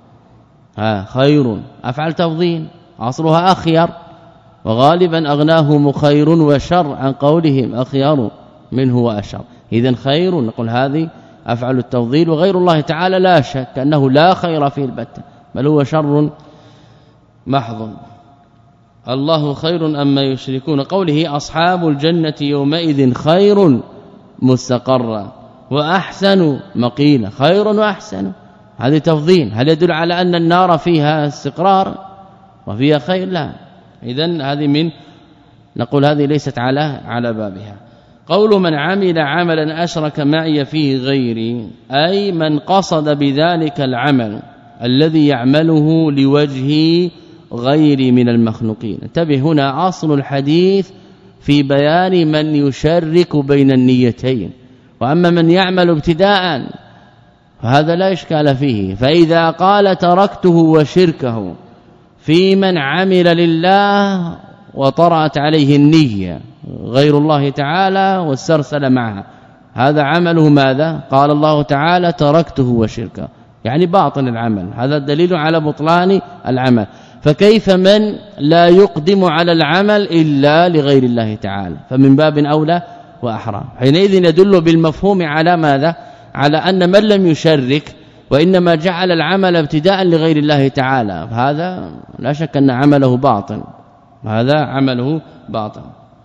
ها خير أفعل تفضيل أصلها أخير، وغالبا أغناهم خير وشر عن قولهم أخير منه وأشر. إذن خير نقول هذه أفعل التفضيل، وغير الله تعالى لا شك أنه لا خير فيه البتة بل هو شر محض. الله خير أما يشركون، قوله أصحاب الجنة يومئذ خير مستقرا وأحسن مقيلا. خير وأحسن هذه تفضيل، هل يدل على أن النار فيها استقرار وفيها خير؟ لا. إذن هذه من نقول هذه ليست على على بابها. قول من عمل عملا أشرك معي فيه غيري، أي من قصد بذلك العمل الذي يعمله لوجه غير من المخلوقين. انتبه، هنا أصل الحديث في بيان من يشرك بين النيتين، وأما من يعمل ابتداء فهذا لا إشكال فيه. فإذا قال تركته وشركه في من عمل لله وطرأت عليه النية غير الله تعالى واسترسل معها، هذا عمله ماذا؟ قال الله تعالى تركته وشركه، يعني باطل العمل، هذا دليل على بطلان العمل. فكيف من لا يقدم على العمل إلا لغير الله تعالى؟ فمن باب أولى وأحرى. حينئذ يدل بالمفهوم على ماذا؟ على أن من لم يشرك وإنما جعل العمل ابتداء لغير الله تعالى، هذا لا شك أن عمله باطل، هذا عمله باطل.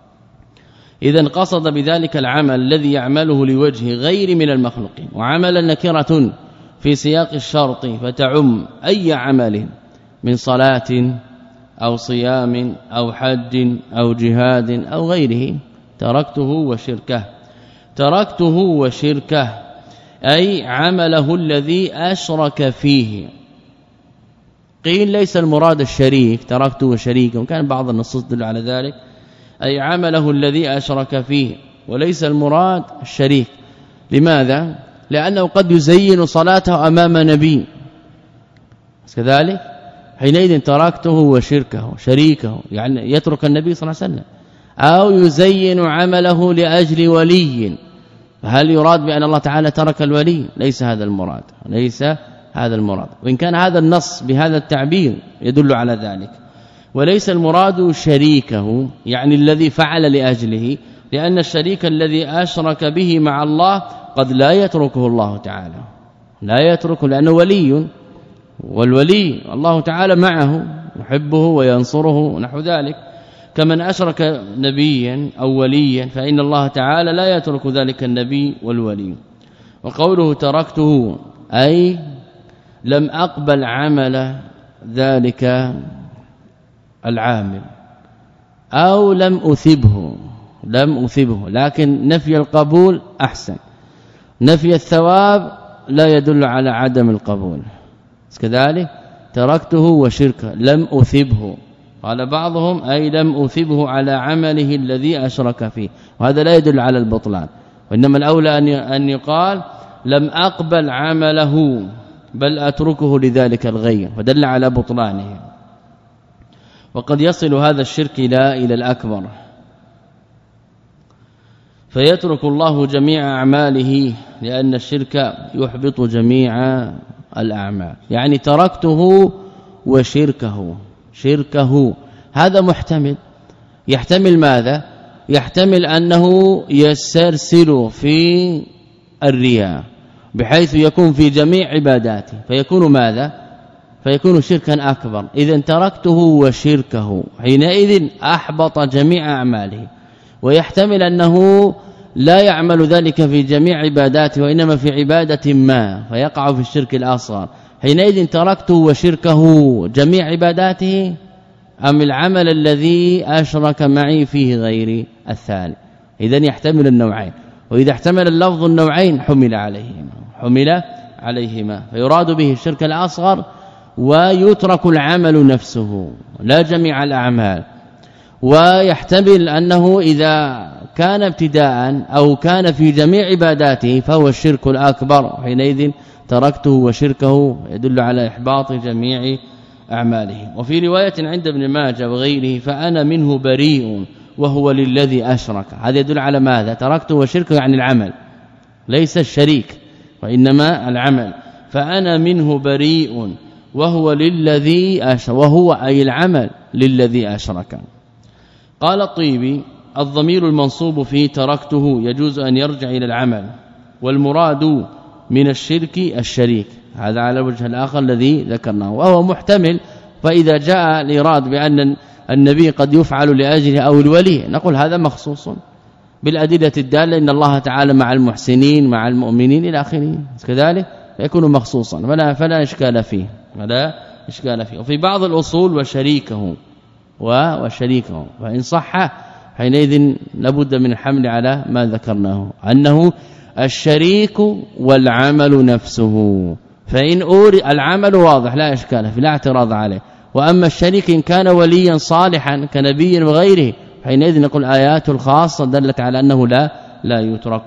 إذا قصد بذلك العمل الذي يعمله لوجه غير من المخلوقين، وعمل نكرة في سياق الشرط فتعم أي عمل من صلاة أو صيام أو حج أو جهاد أو غيره. تركته وشركه، تركته وشركه أي عمله الذي أشرك فيه. قيل ليس المراد الشريك، تركته وشريكه، وكان بعض النصوص تدل على ذلك، أي عمله الذي أشرك فيه، وليس المراد الشريك. لماذا؟ لأنه قد يزين صلاته أمام نبي كذلك، حينئذ تركته وشركه شريكه، يعني يترك النبي صلى الله عليه وسلم، أو يزين عمله لأجل ولي. هل يراد بأن الله تعالى ترك الولي؟ ليس هذا المراد، ليس هذا المراد، وإن كان هذا النص بهذا التعبير يدل على ذلك. وليس المراد شريكه يعني الذي فعل لأجله، لأن الشريك الذي أشرك به مع الله قد لا يتركه الله تعالى، لا يتركه لأنه ولي، والولي الله تعالى معه يحبه وينصره ونحو ذلك. كمن أشرك نبيا أو وليا فإن الله تعالى لا يترك ذلك النبي والولي. وقوله تركته أي لم أقبل عمل ذلك العامل أو لم أثبه، لم أثبه، لكن نفي القبول أحسن. نفي الثواب لا يدل على عدم القبول، كذلك تركته وشركه لم أثبه، قال بعضهم أي لم أثبه على عمله الذي أشرك فيه، وهذا لا يدل على البطلان، وإنما الأولى أن يقال لم أقبل عمله بل أتركه لذلك الغير، فدل على بطلانه. وقد يصل هذا الشرك لا إلى الأكبر، فيترك الله جميع أعماله، لأن الشرك يحبط جميع الأعمال. يعني تركته وشركه، شركه هذا محتمل، يحتمل ماذا؟ يحتمل أنه يسترسل في الرياء بحيث يكون في جميع عباداته، فيكون ماذا؟ فيكون شركا أكبر. إذن تركته وشركه حينئذ أحبط جميع أعماله. ويحتمل أنه لا يعمل ذلك في جميع عباداته وإنما في عبادة ما فيقع في الشرك الأصغر، حينئذ تركته وشركه جميع عباداته أم العمل الذي أشرك معي فيه غيري الثاني؟ إذن يحتمل النوعين، وإذا احتمل اللفظ النوعين حمل عليهما حمل عليهما فيراد به الشرك الأصغر ويترك العمل نفسه لا جميع الأعمال. ويحتمل أنه إذا كان ابتداء أو كان في جميع عباداته فهو الشرك الأكبر، حينئذ تركته وشركه يدل على إحباط جميع أعماله. وفي رواية عند ابن ماجه وغيره فأنا منه بريء وهو للذي أشرك، هذا يدل على ماذا؟ تركته وشركه يعني العمل ليس الشريك وإنما العمل. فأنا منه بريء وهو للذي أشرك، وهو أي العمل للذي أشرك. قال الطيبي الضمير المنصوب فيه تركته يجوز أن يرجع إلى العمل، والمراد من الشرك الشريك، هذا على الوجه الآخر الذي ذكرناه وهو محتمل. فإذا جاء الإراد بأن النبي قد يفعل لأجله أو الولي نقول هذا مخصوص بالأدلة الدالة إن الله تعالى مع المحسنين مع المؤمنين إلى آخره، كذلك يكون مخصوصا فلا فلا إشكال فيه ولا إشكال فيه. وفي بعض الأصول وشريكه وشريكه فإن صح حينئذ لابد من الحمل على ما ذكرناه أنه الشريك والعمل نفسه. فإن أوري العمل واضح لا إشكال فيه لا اعتراض عليه، وأما الشريك إن كان وليا صالحا كنبي وغيره حينئذ نقول آيات الخاصة دلت على أنه لا لا يترك.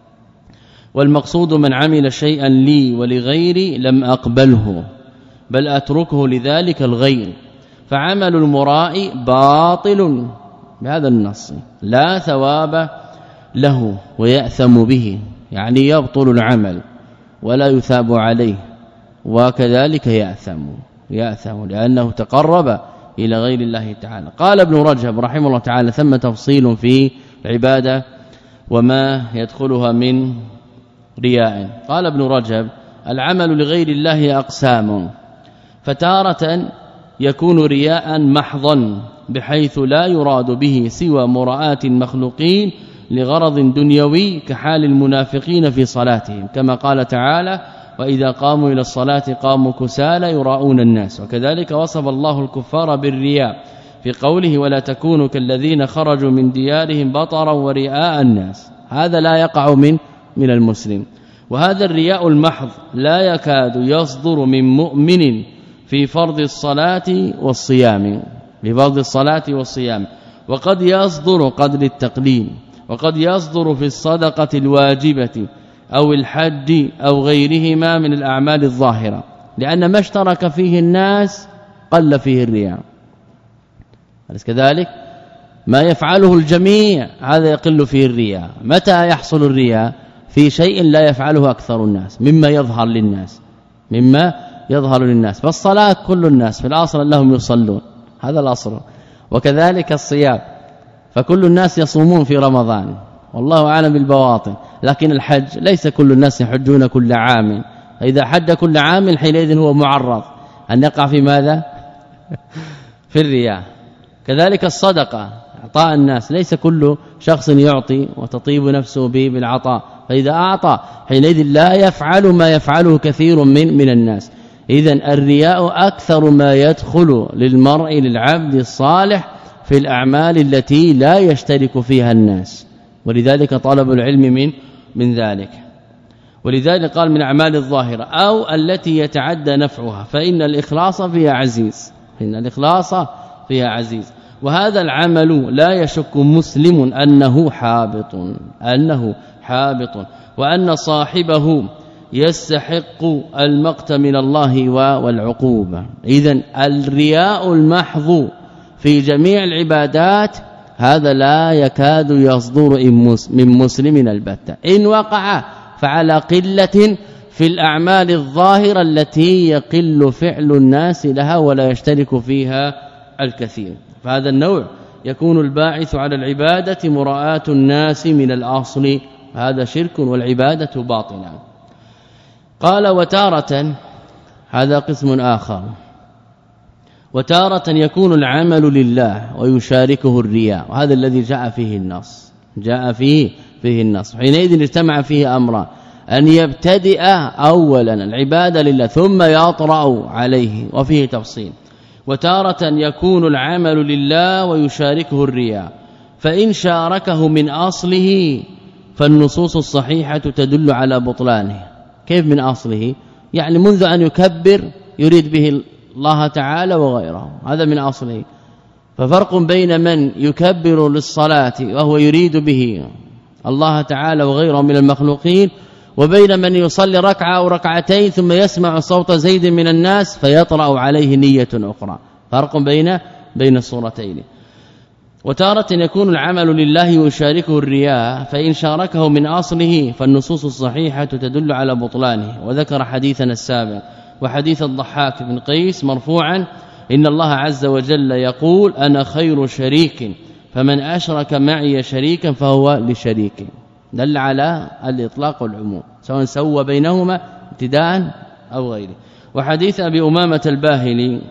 والمقصود من عمل شيئا لي ولغيري لم أقبله بل أتركه لذلك الغير، فعمل المراء باطل بهذا النص لا ثواب له ويأثم به، يعني يبطل العمل ولا يثاب عليه، وكذلك يأثم يأثم لأنه تقرب إلى غير الله تعالى. قال ابن رجب رحمه الله تعالى ثم تفصيل في العبادة وما يدخلها من رياء. قال ابن رجب العمل لغير الله أقسام، فتارة يكون رياء محضا بحيث لا يراد به سوى مراءة المخلوقين لغرض دنيوي كحال المنافقين في صلاتهم، كما قال تعالى وإذا قاموا إلى الصلاة قاموا كسالى يراؤون الناس. وكذلك وصف الله الكفار بالرياء في قوله ولا تكونوا كالذين خرجوا من ديارهم بطرا ورئاء الناس، هذا لا يقع من من المسلم. وهذا الرياء المحض لا يكاد يصدر من مؤمن في فرض الصلاة والصيام في فرض الصلاة والصيام، وقد يصدر قدر التقليد، وقد يصدر في الصدقة الواجبة أو الحج أو غيرهما من الأعمال الظاهرة، لأن ما اشترك فيه الناس قل فيه الرياء. أليس كذلك؟ ما يفعله الجميع هذا يقل فيه الرياء. متى يحصل الرياء؟ في شيء لا يفعله أكثر الناس مما يظهر للناس مما يظهر للناس. فالصلاة كل الناس في الأصل أنهم يصلون، هذا الأصل. وكذلك الصيام، فكل الناس يصومون في رمضان والله أعلم بالبواطن، لكن الحج ليس كل الناس يحجون كل عام، فإذا حج كل عام حينئذ هو معرض أن يقع في ماذا؟ في الرياء. كذلك الصدقة اعطاء الناس، ليس كل شخص يعطي وتطيب نفسه به بالعطاء، فإذا أعطى حينئذ لا يفعل ما يفعله كثير من من الناس. إذن الرياء أكثر ما يدخل للمرء للعبد الصالح في الأعمال التي لا يشترك فيها الناس، ولذلك طلب العلم من من ذلك. ولذلك قال من أعمال الظاهرة أو التي يتعدى نفعها، فإن الإخلاص فيها عزيز إن الإخلاص فيها عزيز. وهذا العمل لا يشك مسلم أنه حابط أنه حابط وأن صاحبه يستحق المقت من الله والعقوبة. إذن الرياء المحض في جميع العبادات هذا لا يكاد يصدر من مسلم البتة، إن وقع فعلى قلة في الأعمال الظاهرة التي يقل فعل الناس لها ولا يشترك فيها الكثير. فهذا النوع يكون الباعث على العبادة مراءة الناس من الأصل، هذا شرك والعبادة باطلة. قال وتارة، هذا قسم آخر، وتارة يكون العمل لله ويشاركه الرياء، وهذا الذي جاء فيه النص جاء فيه فيه النص. حينئذ اجتمع فيه امران: أن يبتدئ اولا العباده لله ثم يطرأ عليه، وفيه تفصيل. وتارة يكون العمل لله ويشاركه الرياء، فإن شاركه من أصله فالنصوص الصحيحة تدل على بطلانه. كيف من أصله؟ يعني منذ أن يكبر يريد به الله تعالى وغيره، هذا من أصله. ففرق بين من يكبر للصلاة وهو يريد به الله تعالى وغيره من المخلوقين، وبين من يصلي ركعة أو ركعتين ثم يسمع صوت زيد من الناس فيطرأ عليه نية أخرى. فرق بين بين الصورتين. وتارة يكون العمل لله ويشاركه الرياء، فإن شاركه من أصله فالنصوص الصحيحة تدل على بطلانه. وذكر حديثنا السابق وحديث الضحاك بن قيس مرفوعا: إن الله عز وجل يقول: أنا خير شريك، فمن أشرك معي شريكا فهو لشريك. دل على الإطلاق والعموم سواء سوى بينهما ابتداء أو غيره. وحديث أبي أمامة الباهلي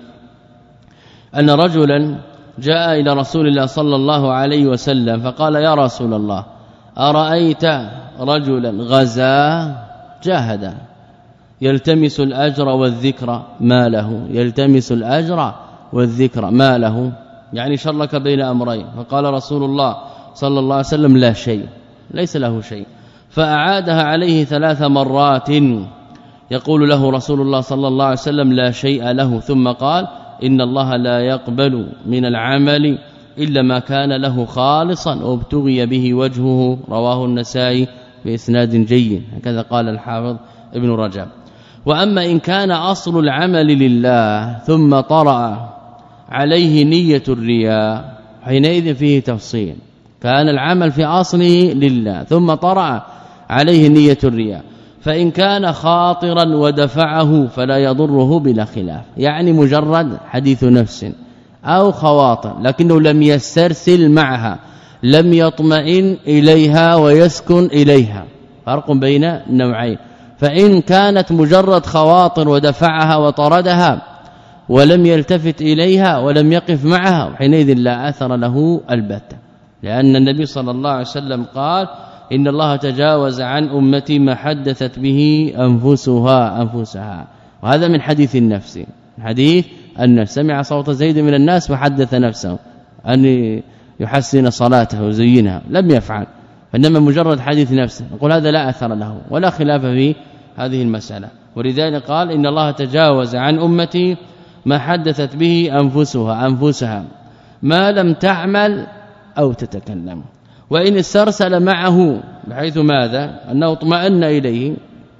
أن رجلا جاء إلى رسول الله صلى الله عليه وسلم فقال: يا رسول الله، أرأيت رجلا غزا جاهد يلتمس الأجر والذكر ما له يلتمس الأجر والذكر ما له يعني شرك بين أمرين. فقال رسول الله صلى الله عليه وسلم: لا شيء، ليس له شيء. فأعادها عليه ثلاث مرات يقول له رسول الله صلى الله عليه وسلم: لا شيء له. ثم قال: إن الله لا يقبل من العمل إلا ما كان له خالصا وابتغي به وجهه. رواه النسائي بإسناد جيد، هكذا قال الحافظ ابن رجب. وأما إن كان أصل العمل لله ثم طرأ عليه نية الرياء حينئذ فيه تفصيل. كان العمل في أصله لله ثم طرأ عليه نية الرياء، فإن كان خاطرا ودفعه فلا يضره بلا خلاف، يعني مجرد حديث نفس أو خواطر لكنه لم يسترسل معها، لم يطمئن إليها ويسكن إليها. فرق بين النوعين. فإن كانت مجرد خواطر ودفعها وطردها ولم يلتفت إليها ولم يقف معها حينئذ لا أثر له البتة، لأن النبي صلى الله عليه وسلم قال: إن الله تجاوز عن أمتي ما حدثت به أنفسها أنفسها وهذا من حديث النفس. حديث النفس: سمع صوت زيد من الناس وحدث نفسه أن يحسن صلاته وزينها، لم يفعل، فإنما مجرد حديث نفسه. نقول هذا لا أثر له ولا خلاف في هذه المسألة. ولذلك قال: إن الله تجاوز عن أمتي ما حدثت به أنفسها أنفسها ما لم تعمل أو تتكلم. وإن استرسل معه بحيث ماذا؟ أنه اطمأن إليه،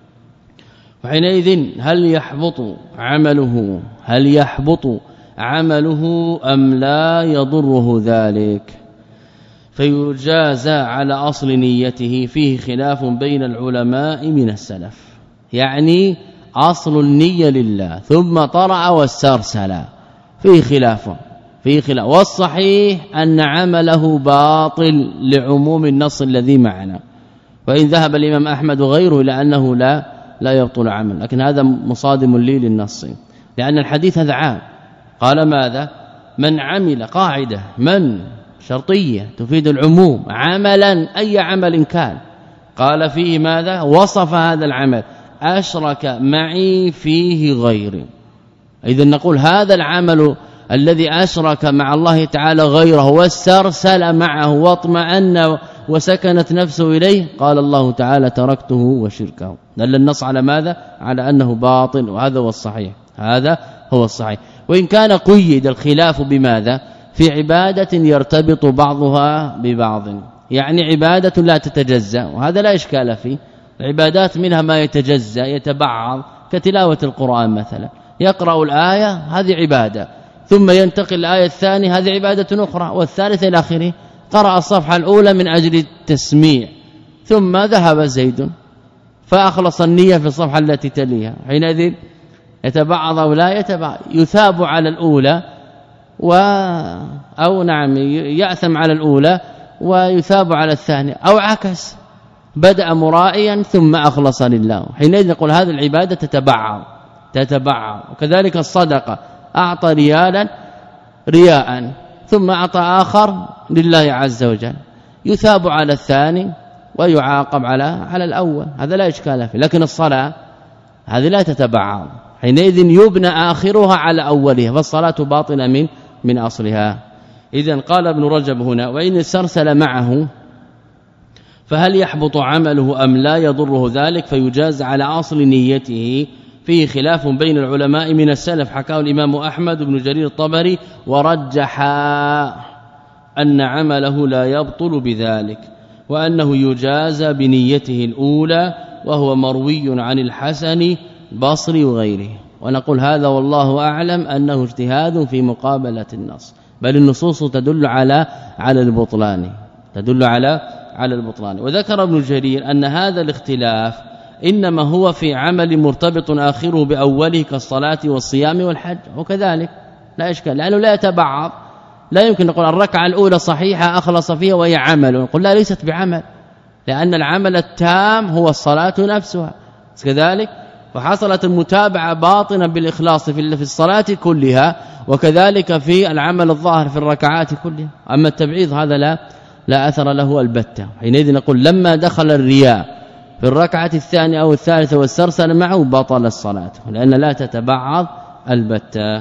وحينئذ هل يحبط عمله هل يحبط عمله أم لا يضره ذلك؟ فيجازى على أصل نيته. فيه خلاف بين العلماء من السلف، يعني أصل النية لله ثم طرأ واسترسل فيه خلاف فيه خلاف والصحيح أن عمله باطل لعموم النص الذي معنا. وإن ذهب الإمام أحمد وغيره إلى أنه لا لا يبطل عمل، لكن هذا مصادم لي للنص، لأن الحديث هذا عام. قال ماذا؟ من عمل قاعدة من شرطية تفيد العموم عملا أي عمل كان، قال فيه ماذا؟ وصف هذا العمل: أشرك معي فيه غيري. إذا نقول هذا العمل الذي أشرك مع الله تعالى غيره واسترسل معه واطمأن وسكنت نفسه إليه، قال الله تعالى: تركته وشركه. دل النص على ماذا؟ على أنه باطل، وهذا هو الصحيح هذا هو الصحيح. وإن كان قيد الخلاف بماذا؟ في عبادة يرتبط بعضها ببعض، يعني عبادة لا تتجزأ، وهذا لا إشكال فيه. العبادات منها ما يتجزأ يتبعض، كتلاوة القرآن مثلا، يقرأ الآية هذه عبادة، ثم ينتقل الآية الثانية هذه عبادة أخرى، والثالثة إلى آخره. قرأ الصفحة الأولى من أجل التسميع، ثم ذهب زيد فأخلص النية في الصفحة التي تليها، حينئذ يتبعض أو لا يتبعض، يثاب على الأولى و أو نعم يأثم على الأولى ويثاب على الثانية، أو عكس بدأ مرائيا ثم أخلص لله، حينئذ نقول هذه العبادة تتبعض تتبعض. وكذلك الصدقة: أعطى ريالا رياء ثم أعطى آخر لله عز وجل، يثاب على الثاني ويعاقب على على الأول، هذا لا إشكال فيه. لكن الصلاة هذه لا تتبعض، حينئذ يبنى آخرها على أولها، فالصلاة باطلة من من أصلها. إذن قال ابن رجب هنا: وإن استرسل معه فهل يحبط عمله أم لا يضره ذلك، فيجاز على أصل نيته. فيه خلاف بين العلماء من السلف، حكاه الإمام أحمد بن جرير الطبري ورجح أن عمله لا يبطل بذلك، وأنه يجاز بنيته الأولى، وهو مروي عن الحسن البصري وغيره. ونقول هذا والله أعلم أنه اجتهاد في مقابلة النص، بل النصوص تدل على على البطلان تدل على على البطلان. وذكر ابن جرير أن هذا الاختلاف إنما هو في عمل مرتبط آخره بأوله كالصلاة والصيام والحج، وكذلك لا إشكال، لأنه لا يتبعض. لا يمكن نقول الركعة الأولى صحيحة أخلص فيها وهي عمل، نقول لا، ليست بعمل، لأن العمل التام هو الصلاة نفسها كذلك. فحصلت المتابعة باطنا بالإخلاص في الصلاة كلها، وكذلك في العمل الظاهر في الركعات كلها. أما التبعيض هذا لا لا أثر له البتة. حينئذ نقول لما دخل الرياء في الركعة الثانية أو الثالثة واسترسل معه بطل الصلاة، لأن لا تتبعض البتة.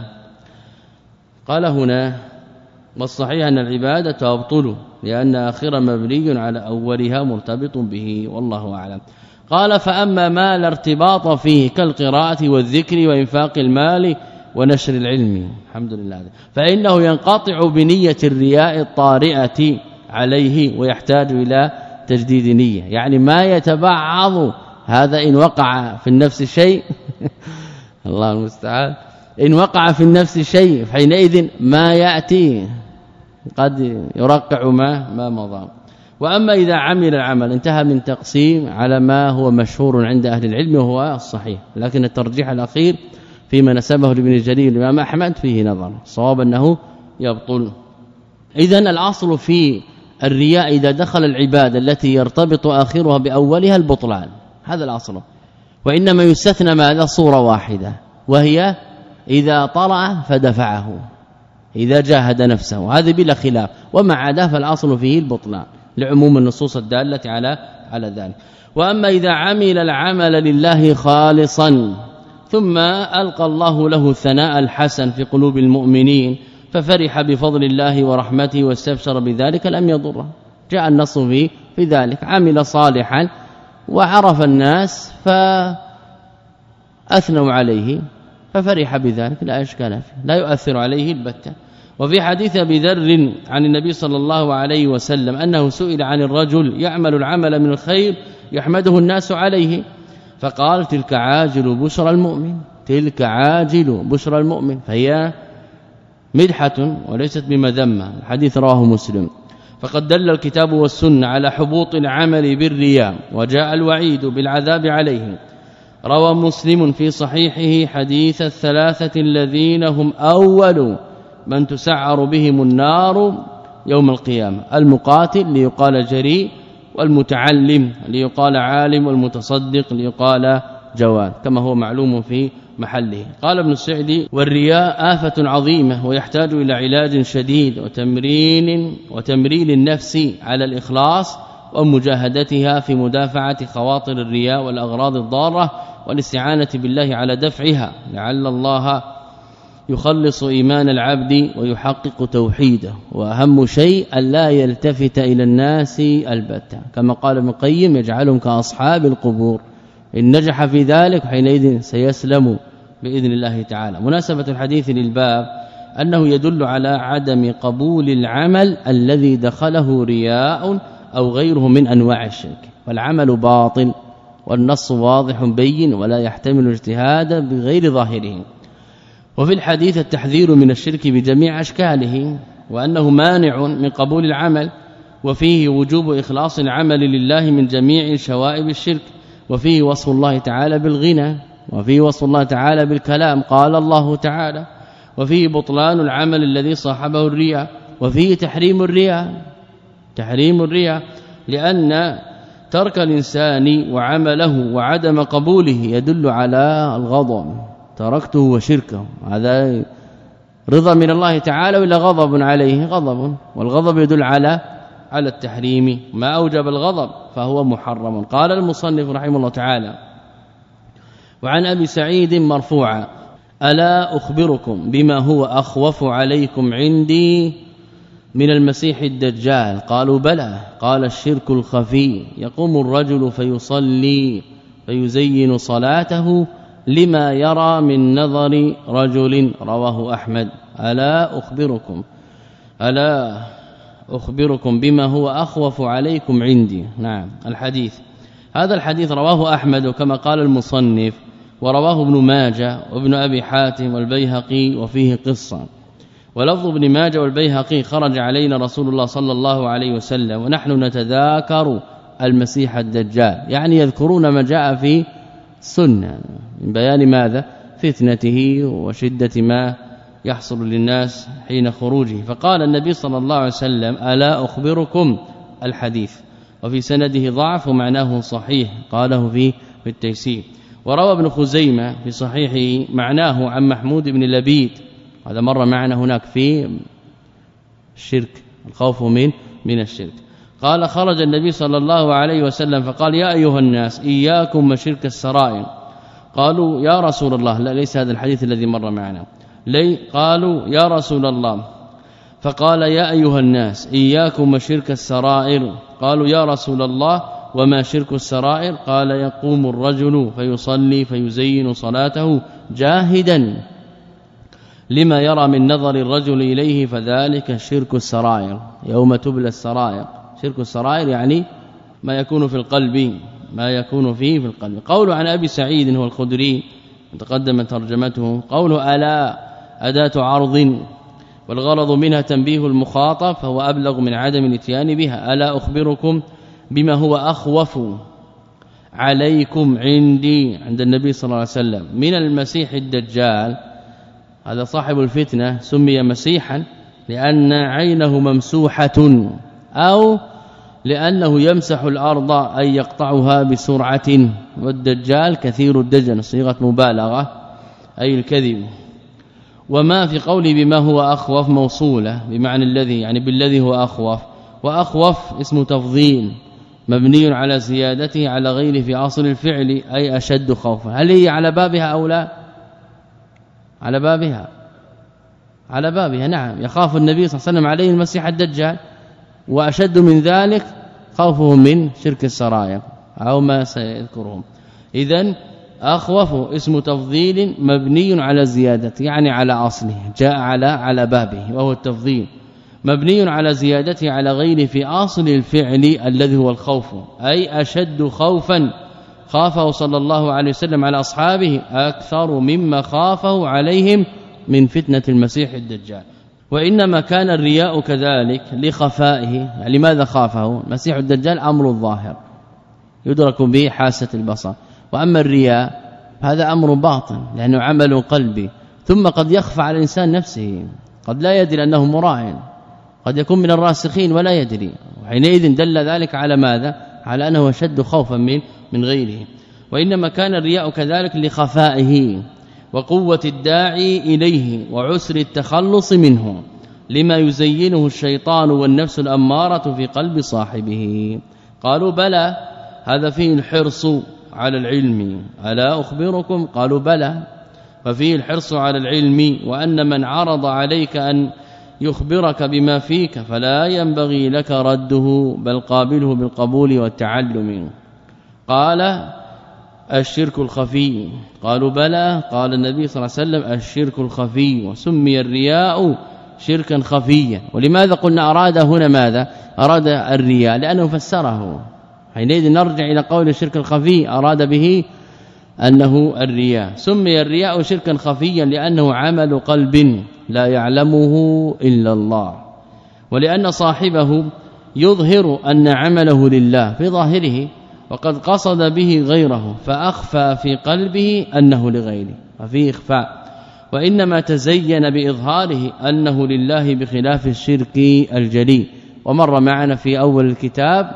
قال هنا: والصحيح أن العبادة تبطل لأن آخر مبني على أولها مرتبط به، والله أعلم. قال: فأما ما لا ارتباط فيه كالقراءة والذكر وإنفاق المال ونشر العلم، الحمد لله، فإنه ينقطع بنية الرياء الطارئة عليه ويحتاج إلى تجديد نية. يعني ما يتبعض هذا إن وقع في النفس شيء الله المستعان، إن وقع في النفس شيء حينئذ ما يأتي قد يرقع ما ما مضى. وأما إذا عمل العمل انتهى من تقسيم على ما هو مشهور عند أهل العلم وهو الصحيح، لكن الترجيح الأخير فيما نسبه لابن جرير الإمام أحمد فيه نظر، صواب أنه يبطل. إذن الأصل في الرياء إذا دخل العبادة التي يرتبط آخرها بأولها البطلان، هذا الأصل. وإنما يستثنى ماذا؟ صورة واحدة، وهي إذا طرأ فدفعه، إذا جاهد نفسه، هذا بلا خلاف. ومع عدا فالأصل فيه البطلان لعموم النصوص الدالة على على ذلك. وأما إذا عمل العمل لله خالصا ثم ألقى الله له الثناء الحسن في قلوب المؤمنين ففرح بفضل الله ورحمته واستبشر بذلك لم يضره. جاء النص في في ذلك: عمل صالحا وعرف الناس فأثنوا عليه ففرح بذلك، لا إشكال فيه، لا يؤثر عليه البتة. وفي حديث أبي ذر عن النبي صلى الله عليه وسلم أنه سئل عن الرجل يعمل العمل من الخير يحمده الناس عليه، فقال: تلك عاجل بشرى المؤمن، تلك عاجل بشرى المؤمن، فهي مدحة وليست بمذمة. الحديث رواه مسلم. فقد دل الكتاب والسنة على حبوط العمل بالرياء، وجاء الوعيد بالعذاب عليه. روى مسلم في صحيحه حديث الثلاثة الذين هم أول من تسعر بهم النار يوم القيامة: المقاتل ليقال جريء، والمتعلم ليقال عالم، والمتصدق ليقال جواد، كما هو معلوم في محله. قال ابن السعدي: والرياء آفة عظيمة ويحتاج إلى علاج شديد وتمرين وتمرين النفس على الإخلاص ومجاهدتها في مدافعة خواطر الرياء والأغراض الضارة، والاستعانة بالله على دفعها، لعل الله يخلص إيمان العبد ويحقق توحيده. وأهم شيء ألا يلتفت إلى الناس البتة، كما قال ابن القيم: يجعلهم كأصحاب القبور. إن نجح في ذلك حينئذ سيسلم بإذن الله تعالى. مناسبة الحديث للباب أنه يدل على عدم قبول العمل الذي دخله رياء أو غيره من أنواع الشرك، والعمل باطل والنص واضح بين ولا يحتمل اجتهادا بغير ظاهره. وفي الحديث التحذير من الشرك بجميع أشكاله، وأنه مانع من قبول العمل، وفيه وجوب إخلاص العمل لله من جميع شوائب الشرك، وفيه وصف الله تعالى بالغنى، وفيه وصف الله تعالى بالكلام، قال الله تعالى، وفيه بطلان العمل الذي صاحبه الرياء، وفيه تحريم الرياء تحريم الرياء لأن ترك الإنسان وعمله وعدم قبوله يدل على الغضب، تركته وشركه، هذا رضا من الله تعالى ولا غضب عليه؟ غضب، والغضب يدل على على التحريم ما أوجب الغضب فهو محرم. قال المصنف رحمه الله تعالى: وعن أبي سعيد مرفوعا: ألا أخبركم بما هو أخوف عليكم عندي من المسيح الدجال؟ قالوا بلى. قال: الشرك الخفي، يقوم الرجل فيصلي فيزين صلاته لما يرى من نظر رجل. رواه أحمد. ألا أخبركم ألا أخبركم بما هو أخوف عليكم عندي. نعم الحديث هذا الحديث رواه أحمد وكما قال المصنف ورواه ابن ماجه وابن أبي حاتم والبيهقي وفيه قصة. ولفظ ابن ماجه والبيهقي: خرج علينا رسول الله صلى الله عليه وسلم ونحن نتذاكر المسيح الدجال، يعني يذكرون ما جاء في السنة من بيان ماذا؟ فتنته وشدة ما يحصل للناس حين خروجه. فقال النبي صلى الله عليه وسلم: ألا أخبركم الحديث، وفي سنده ضعف ومعناه صحيح، قاله في في التيسير. وروى ابن خزيمة في صحيحه معناه عن محمود بن لبيد، هذا مر معنا هناك في الشرك، الخوف من من الشرك. قال: خرج النبي صلى الله عليه وسلم فقال: يا أيها الناس إياكم وشرك السرائر. قالوا: يا رسول الله. لا، ليس هذا الحديث الذي مر معنا. لي قالوا: يا رسول الله. فقال: يا أيها الناس إياكم وشرك السرائر. قالوا: يا رسول الله وما شرك السرائر؟ قال: يقوم الرجل فيصلي فيزين صلاته جاهدا لما يرى من نظر الرجل إليه فذلك شرك السرائر. يوم تبلى السرائر. شرك السرائر يعني ما يكون في القلب، ما يكون فيه في القلب. قوله عن أبي سعيد هو الخدري تقدم ترجمته. قوله ألا أداة عرض والغرض منها تنبيه المخاطب فهو أبلغ من عدم الاتيان بها. ألا أخبركم بما هو أخوف عليكم عندي عند النبي صلى الله عليه وسلم من المسيح الدجال. هذا صاحب الفتنة سمي مسيحا لأن عينه ممسوحة أو لأنه يمسح الأرض أي يقطعها بسرعة، والدجال كثير الدجن صيغة مبالغة أي الكذب. وما في قوله بما هو أخوف موصولة بمعنى الذي، يعني بالذي هو أخوف، وأخوف اسم تفضيل مبني على زيادته على غيره في أصل الفعل أي أشد خوفا. هل هي على بابها أو لا؟ على بابها على بابها نعم. يخاف النبي صلى الله عليه وسلم عليه المسيح الدجال، وأشد من ذلك خوفهم من شرك السرائر أو ما سيذكرهم. إذن أخوف اسم تفضيل مبني على زيادة يعني على أصله، جاء على على بابه وهو التفضيل، مبني على زيادته على غيره في أصل الفعل الذي هو الخوف، أي أشد خوفا خافه صلى الله عليه وسلم على أصحابه أكثر مما خافه عليهم من فتنة المسيح الدجال. وإنما كان الرياء كذلك لخفائه. يعني لماذا خافه؟ المسيح الدجال أمر الظاهر يدرك به حاسة البصر، وأما الرياء هذا أمر باطن لأنه عمل قلبي، ثم قد يخفى على الإنسان نفسه، قد لا يدري أنه مراع، قد يكون من الراسخين ولا يدري، وحينئذ دل ذلك على ماذا؟ على أنه أشد خوفا من من غيره. وإنما كان الرياء كذلك لخفائه وقوة الداعي إليه وعسر التخلص منه لما يزينه الشيطان والنفس الأمارة في قلب صاحبه. قالوا بلى، هذا فيه الحرص على العلم. ألا أخبركم؟ قالوا بلى، ففيه الحرص على العلم، وأن من عرض عليك أن يخبرك بما فيك فلا ينبغي لك رده بل قابله بالقبول والتعلم. قال الشرك الخفي. قالوا بلى. قال النبي صلى الله عليه وسلم الشرك الخفي، وسمي الرياء شركا خفيا. ولماذا قلنا أراد هنا ماذا؟ أراد الرياء لأنه فسره، حينئذ نرجع إلى قول الشرك الخفي أراد به أنه الرياء. سمي الرياء شركا خفيا لأنه عمل قلب لا يعلمه إلا الله، ولأن صاحبه يظهر أن عمله لله في ظاهره وقد قصد به غيره فأخفى في قلبه أنه لغيره، ففيه إخفاء، وإنما تزين بإظهاره أنه لله بخلاف الشرك الجلي. ومر معنا في أول الكتاب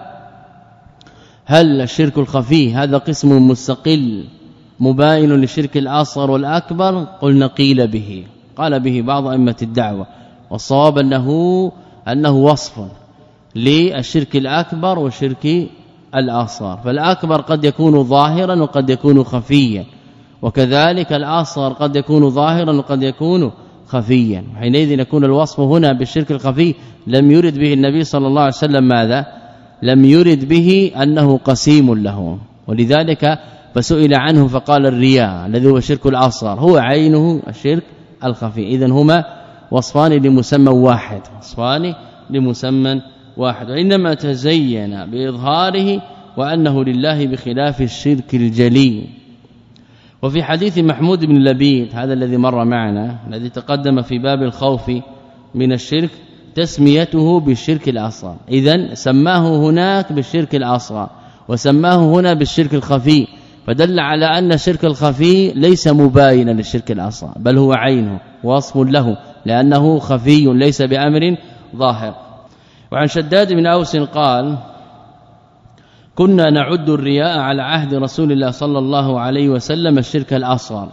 هل الشرك الخفي هذا قسم مستقل مباين للشرك الأصغر والأكبر؟ قلنا قيل به، قال به بعض أئمة الدعوة، والصواب أنه أنه وصف للشرك الأكبر والشرك الأصغر. فالأكبر قد يكون ظاهرا وقد يكون خفيا، وكذلك الأصغر قد يكون ظاهرا وقد يكون خفيا. حينئذ يكون الوصف هنا بالشرك الخفي لم يرد به النبي صلى الله عليه وسلم ماذا؟ لم يرد به أنه قسيم له، ولذلك فسئل عنه فقال الرياء الذي هو الشرك الأصغر هو عينه الشرك الخفي. إذن هما وصفان لمسمى واحد، وصفان لمسمى واحد، وإنما تزين بإظهاره وأنه لله بخلاف الشرك الجلي. وفي حديث محمود بن لبيد هذا الذي مر معنا الذي تقدم في باب الخوف من الشرك تسميته بالشرك الأصغر، إذن سماه هناك بالشرك الأصغر وسماه هنا بالشرك الخفي، فدل على أن الشرك الخفي ليس مباينا للشرك الأصغر بل هو عينه وصف له لأنه خفي ليس بأمر ظاهر. وعن شداد بن أوس قال: كنا نعد الرياء على عهد رسول الله صلى الله عليه وسلم الشرك الأصغر.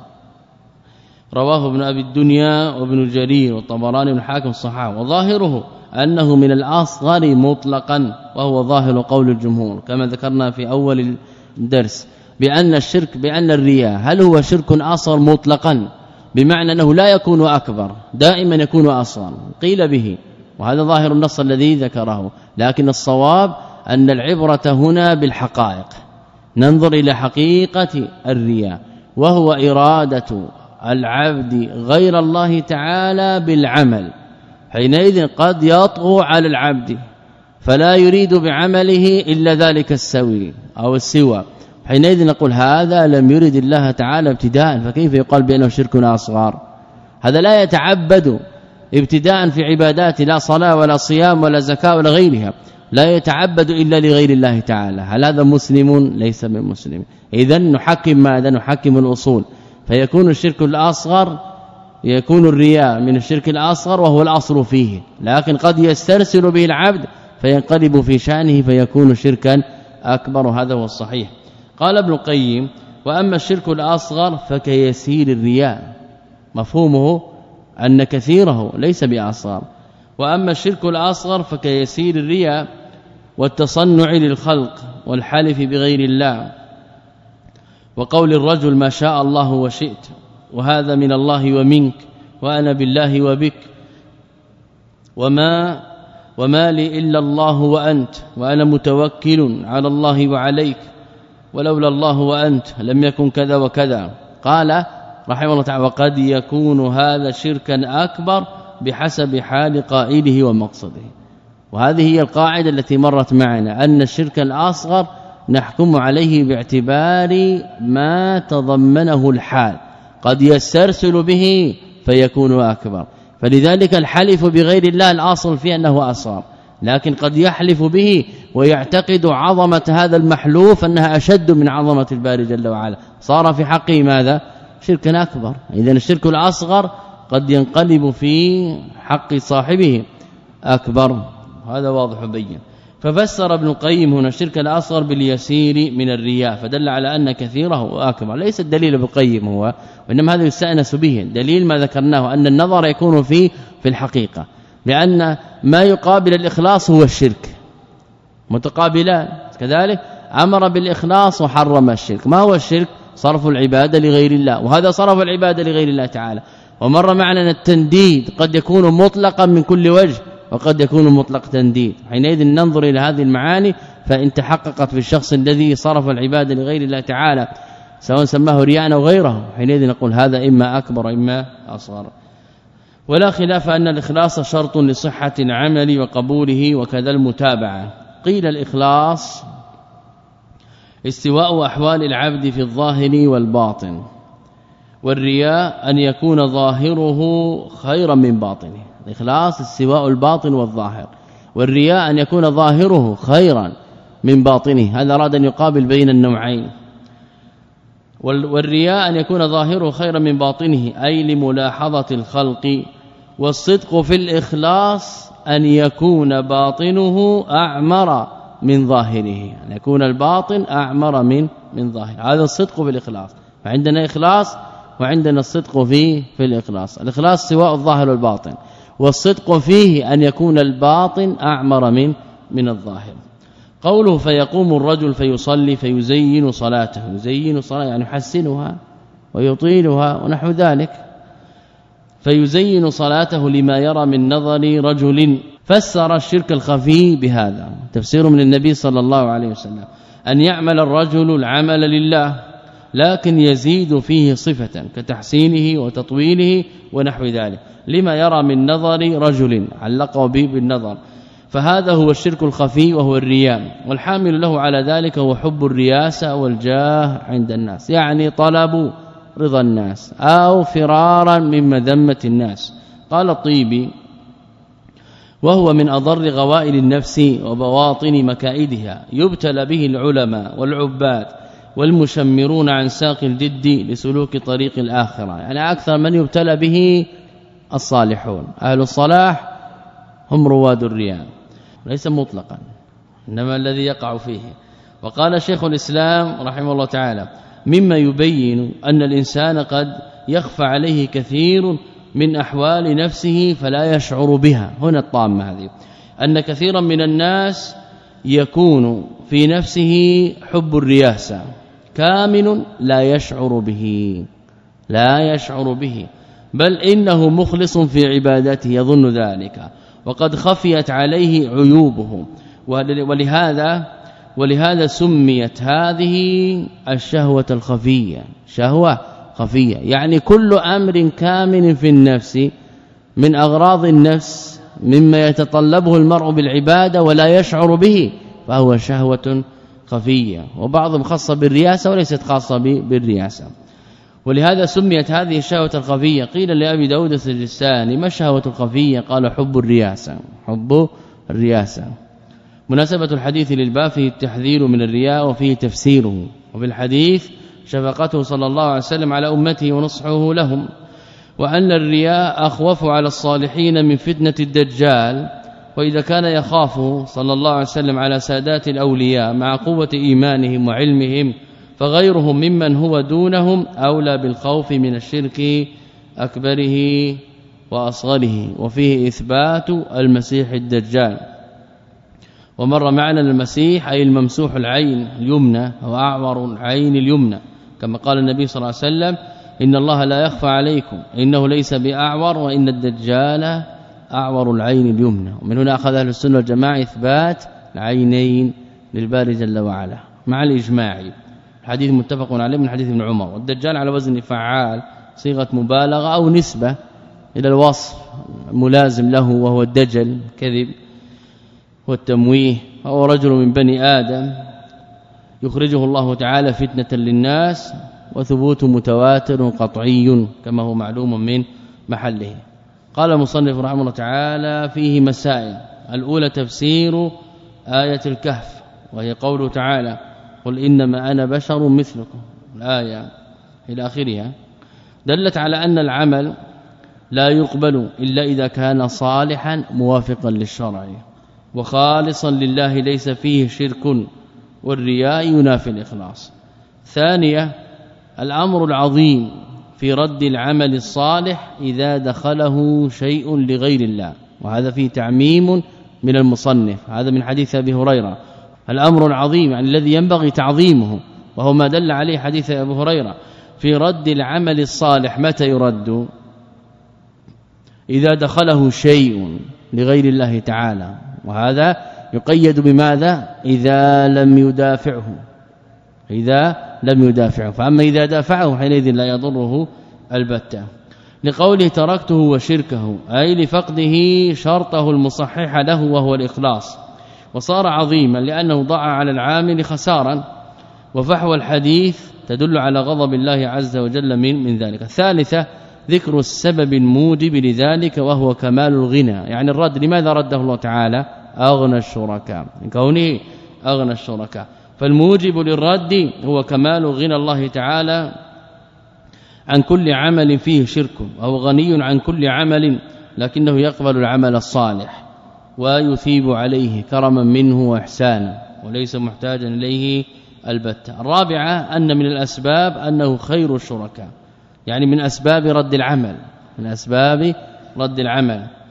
رواه ابن أبي الدنيا وابن جرير والطبراني والحاكم الصحاح، وظاهره أنه من الأصغر مطلقا، وهو ظاهر قول الجمهور كما ذكرنا في أول الدرس بأن الشرك بأن الرياء هل هو شرك أصغر مطلقا بمعنى أنه لا يكون أكبر دائما يكون أصغر، قيل به وهذا ظاهر النص الذي ذكره، لكن الصواب أن العبرة هنا بالحقائق، ننظر إلى حقيقة الرياء وهو إرادة العبد غير الله تعالى بالعمل. حينئذ قد يطغى على العبد فلا يريد بعمله إلا ذلك السوي أو السوى، حينئذ نقول هذا لم يرد الله تعالى ابتداء، فكيف يقال بأنه شرك أصغر؟ هذا لا يتعبد ابتداء في عبادات لا صلاة ولا صيام ولا زكاة ولا غيرها، لا يتعبد إلا لغير الله تعالى، هل هذا مسلم؟ ليس من مسلم. إذن نحكم ماذا؟ نحكم الأصول، فيكون الشرك الأصغر يكون الرياء من الشرك الأصغر وهو الأصل فيه، لكن قد يسترسل به العبد فينقلب في شأنه فيكون شركا أكبر، هذا هو الصحيح. قال ابن القيم: وأما الشرك الأصغر فكيسير الرياء، مفهومه أن كثيره ليس بأصغر، وأما الشرك الأصغر فكيسير الرياء والتصنع للخلق والحلف بغير الله وقول الرجل ما شاء الله وشئت، وهذا من الله ومنك، وأنا بالله وبك، وما وما لي إلا الله وأنت، وأنا متوكل على الله وعليك، ولولا الله وأنت لم يكن كذا وكذا. قال رحمه الله تعالى: وقد يكون هذا شركا أكبر بحسب حال قائله ومقصده. وهذه هي القاعدة التي مرت معنا أن الشرك الأصغر نحكم عليه باعتبار ما تضمنه الحال، قد يسترسل به فيكون أكبر، فلذلك الحلف بغير الله الأصل فيه أنه أصغر، لكن قد يحلف به ويعتقد عظمة هذا المحلوف أنها أشد من عظمة الباري جل وعلا، صار في حقه ماذا؟ شركا أكبر. إذن الشرك الأصغر قد ينقلب في حق صاحبه أكبر، هذا واضح بين. ففسر ابن القيم هنا الشرك الأصغر باليسير من الرياء، فدل على أن كثيره أكبر. ليس الدليل ابن القيم هو، وإنما هذا يستأنس به، دليل ما ذكرناه أن النظر يكون فيه في الحقيقة، لأن ما يقابل الإخلاص هو الشرك، متقابلان. كذلك أمر بالإخلاص وحرم الشرك. ما هو الشرك؟ صرف العبادة لغير الله، وهذا صرف العبادة لغير الله تعالى. ومر معنا أن التنديد قد يكون مطلقا من كل وجه وقد يكون مطلق تنديد، حينئذ ننظر إلى هذه المعاني، فإن تحققت في الشخص الذي صرف العبادة لغير الله تعالى سواء سماه رياء أو غيره، حينئذ نقول هذا إما أكبر إما أصغر. ولا خلاف أن الإخلاص شرط لصحة العمل وقبوله، وكذا المتابعة. قيل الإخلاص استواء أحوال العبد في الظاهر والباطن، والرياء أن يكون ظاهره خيرا من باطنه. الإخلاص استواء الباطن والظاهر، والرياء أن يكون ظاهره خيرا من باطنه، هذا أراد أن يقابل بين النوعين. والرياء أن يكون ظاهره خيرا من باطنه أي لملاحظة الخلق، والصدق في الإخلاص أن يكون باطنه أعمر من ظاهره، أن يكون الباطن أعمر من من ظاهر، هذا الصدق بالإخلاص. فعندنا إخلاص وعندنا الصدق فيه في الإخلاص. الإخلاص سواء الظاهر والباطن، والصدق فيه أن يكون الباطن أعمر من من الظاهر. قوله فيقوم الرجل فيصلي فيزين صلاته، يزين صلاة يعني يحسنها ويطيلها ونحو ذلك. فيزين صلاته لما يرى من نظر رجل، فسر الشرك الخفي بهذا تفسير من النبي صلى الله عليه وسلم أن يعمل الرجل العمل لله لكن يزيد فيه صفة كتحسينه وتطويله ونحو ذلك لما يرى من نظر رجل، علقه به بالنظر، فهذا هو الشرك الخفي وهو الرياء، والحامل له على ذلك هو حب الرياسة والجاه عند الناس، يعني طلب رضا الناس أو فرارا من مذمة الناس. قال الطيبي وهو من أضر غوائل النفس وبواطن مكائدها، يبتلى به العلماء والعباد والمشمرون عن ساق الجد لسلوك طريق الآخرة، يعني أكثر من يبتلى به الصالحون. أهل الصلاح هم رواد الرياء ليس مطلقا إنما الذي يقع فيه. وقال شيخ الإسلام رحمه الله تعالى مما يبين أن الإنسان قد يخفى عليه كثير من أحوال نفسه فلا يشعر بها، هنا الطامة هذه، أن كثيرا من الناس يكون في نفسه حب الرياسة كامن لا يشعر به، لا يشعر به، بل إنه مخلص في عبادته يظن ذلك، وقد خفيت عليه عيوبه، ولهذا ولهذا سميت هذه الشهوة الخفية، شهوة خفية، يعني كل أمر كامن في النفس من أغراض النفس مما يتطلبه المرء بالعبادة ولا يشعر به فهو شهوة خفية، وبعضهم خاصة بالرياسة وليست خاصة بالرياسة. ولهذا سميت هذه الشهوة الخفية. قيل لأبي داود السجستاني ما الشهوة الخفية؟ قال حب الرياسة، حب الرياسة. مناسبة الحديث للباب فيه التحذير من الرياء وفيه تفسيره، وفي الحديث شفقته صلى الله عليه وسلم على أمته ونصحه لهم، وأن الرياء أخوف على الصالحين من فتنة الدجال، وإذا كان يخافه صلى الله عليه وسلم على سادات الأولياء مع قوة إيمانهم وعلمهم، فغيرهم ممن هو دونهم أولى بالخوف من الشرك أكبره وأصغره. وفيه إثبات المسيح الدجال. ومر معنا المسيح أي الممسوح العين اليمنى أو أعور العين اليمنى، كما قال النبي صلى الله عليه وسلم إن الله لا يخفى عليكم إنه ليس بأعور وإن الدجال أعور العين اليمنى. ومن هنا أخذ أهل السنة والجماعة إثبات العينين للباري جل وعلا مع الإجماع. الحديث متفق عليه من حديث ابن عمر. والدجال على وزن فعال صيغة مبالغة أو نسبة إلى الوصف ملازم له وهو الدجل كذب والتمويه، هو رجل من بني آدم يخرجه الله تعالى فتنة للناس، وثبوت متواتر قطعي كما هو معلوم من محله. قال المصنف رحمه الله تعالى فيه مسائل. الأولى تفسير آية الكهف، وهي قوله تعالى قل إنما أنا بشر مثلكم، الآية إلى آخرها، دلت على أن العمل لا يقبل إلا إذا كان صالحا موافقا للشرع وخالصا لله ليس فيه شرك، والرياء ينافي الإخلاص. ثانية الأمر العظيم في رد العمل الصالح إذا دخله شيء لغير الله، وهذا فيه تعميم من المصنف، هذا من حديث أبي هريرة. الأمر العظيم يعني الذي ينبغي تعظيمه، وهو ما دل عليه حديث أبي هريرة في رد العمل الصالح. متى يرد؟ إذا دخله شيء لغير الله تعالى، وهذا يقيد بماذا؟ إذا لم يدافعه، إذا لم يدافعه. فأما إذا دافعه حينئذ لا يضره البتة. لقوله تركته وشركه أي لفقده شرطه المصحح له وهو الإخلاص، وصار عظيما لأنه ضاع على العامل خسارا. وفحوى الحديث تدل على غضب الله عز وجل من من ذلك. الثالثة ذكر السبب الموجب لذلك وهو كمال الغنى، يعني الرد لماذا رده الله تعالى؟ أغنى الشركاء، من كونه أغنى الشركاء، فالموجب للرد هو كمال غنى الله تعالى عن كل عمل فيه شرك، وهو غني عن كل عمل لكنه يقبل العمل الصالح ويثيب عليه كرما منه وإحسانا وليس محتاجا إليه البتة. الرابعة أن من الأسباب أنه خير الشركاء، يعني من أسباب رد العمل، من أسباب رد العمل.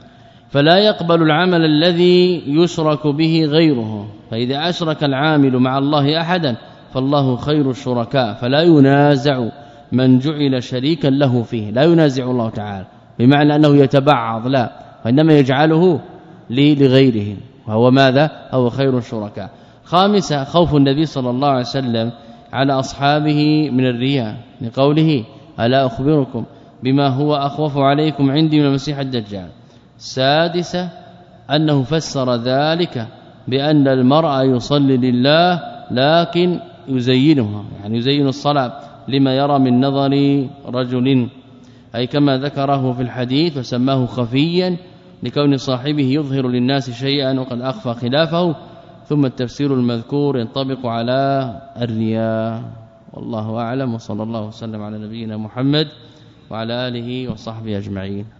فلا يقبل العمل الذي يشرك به غيره، فإذا أشرك العامل مع الله أحدا فالله خير الشركاء، فلا ينازع من جعل شريكا له فيه، لا ينازع الله تعالى بمعنى أنه يتبعض، لا، وإنما يجعله لغيره، وهو ماذا؟ هو خير الشركاء. خامسا خوف النبي صلى الله عليه وسلم على أصحابه من الرياء لقوله ألا أخبركم بما هو أخوف عليكم عندي من المسيح الدجال. سادسا أنه فسر ذلك بأن المرء يصلي لله لكن يزينها، يعني يزين الصلاة لما يرى من نظر رجل، أي كما ذكره في الحديث وسماه خفيا لكون صاحبه يظهر للناس شيئا وقد أخفى خلافه. ثم التفسير المذكور ينطبق على الرياء. والله أعلم، وصلى الله وسلم على نبينا محمد وعلى آله وصحبه أجمعين.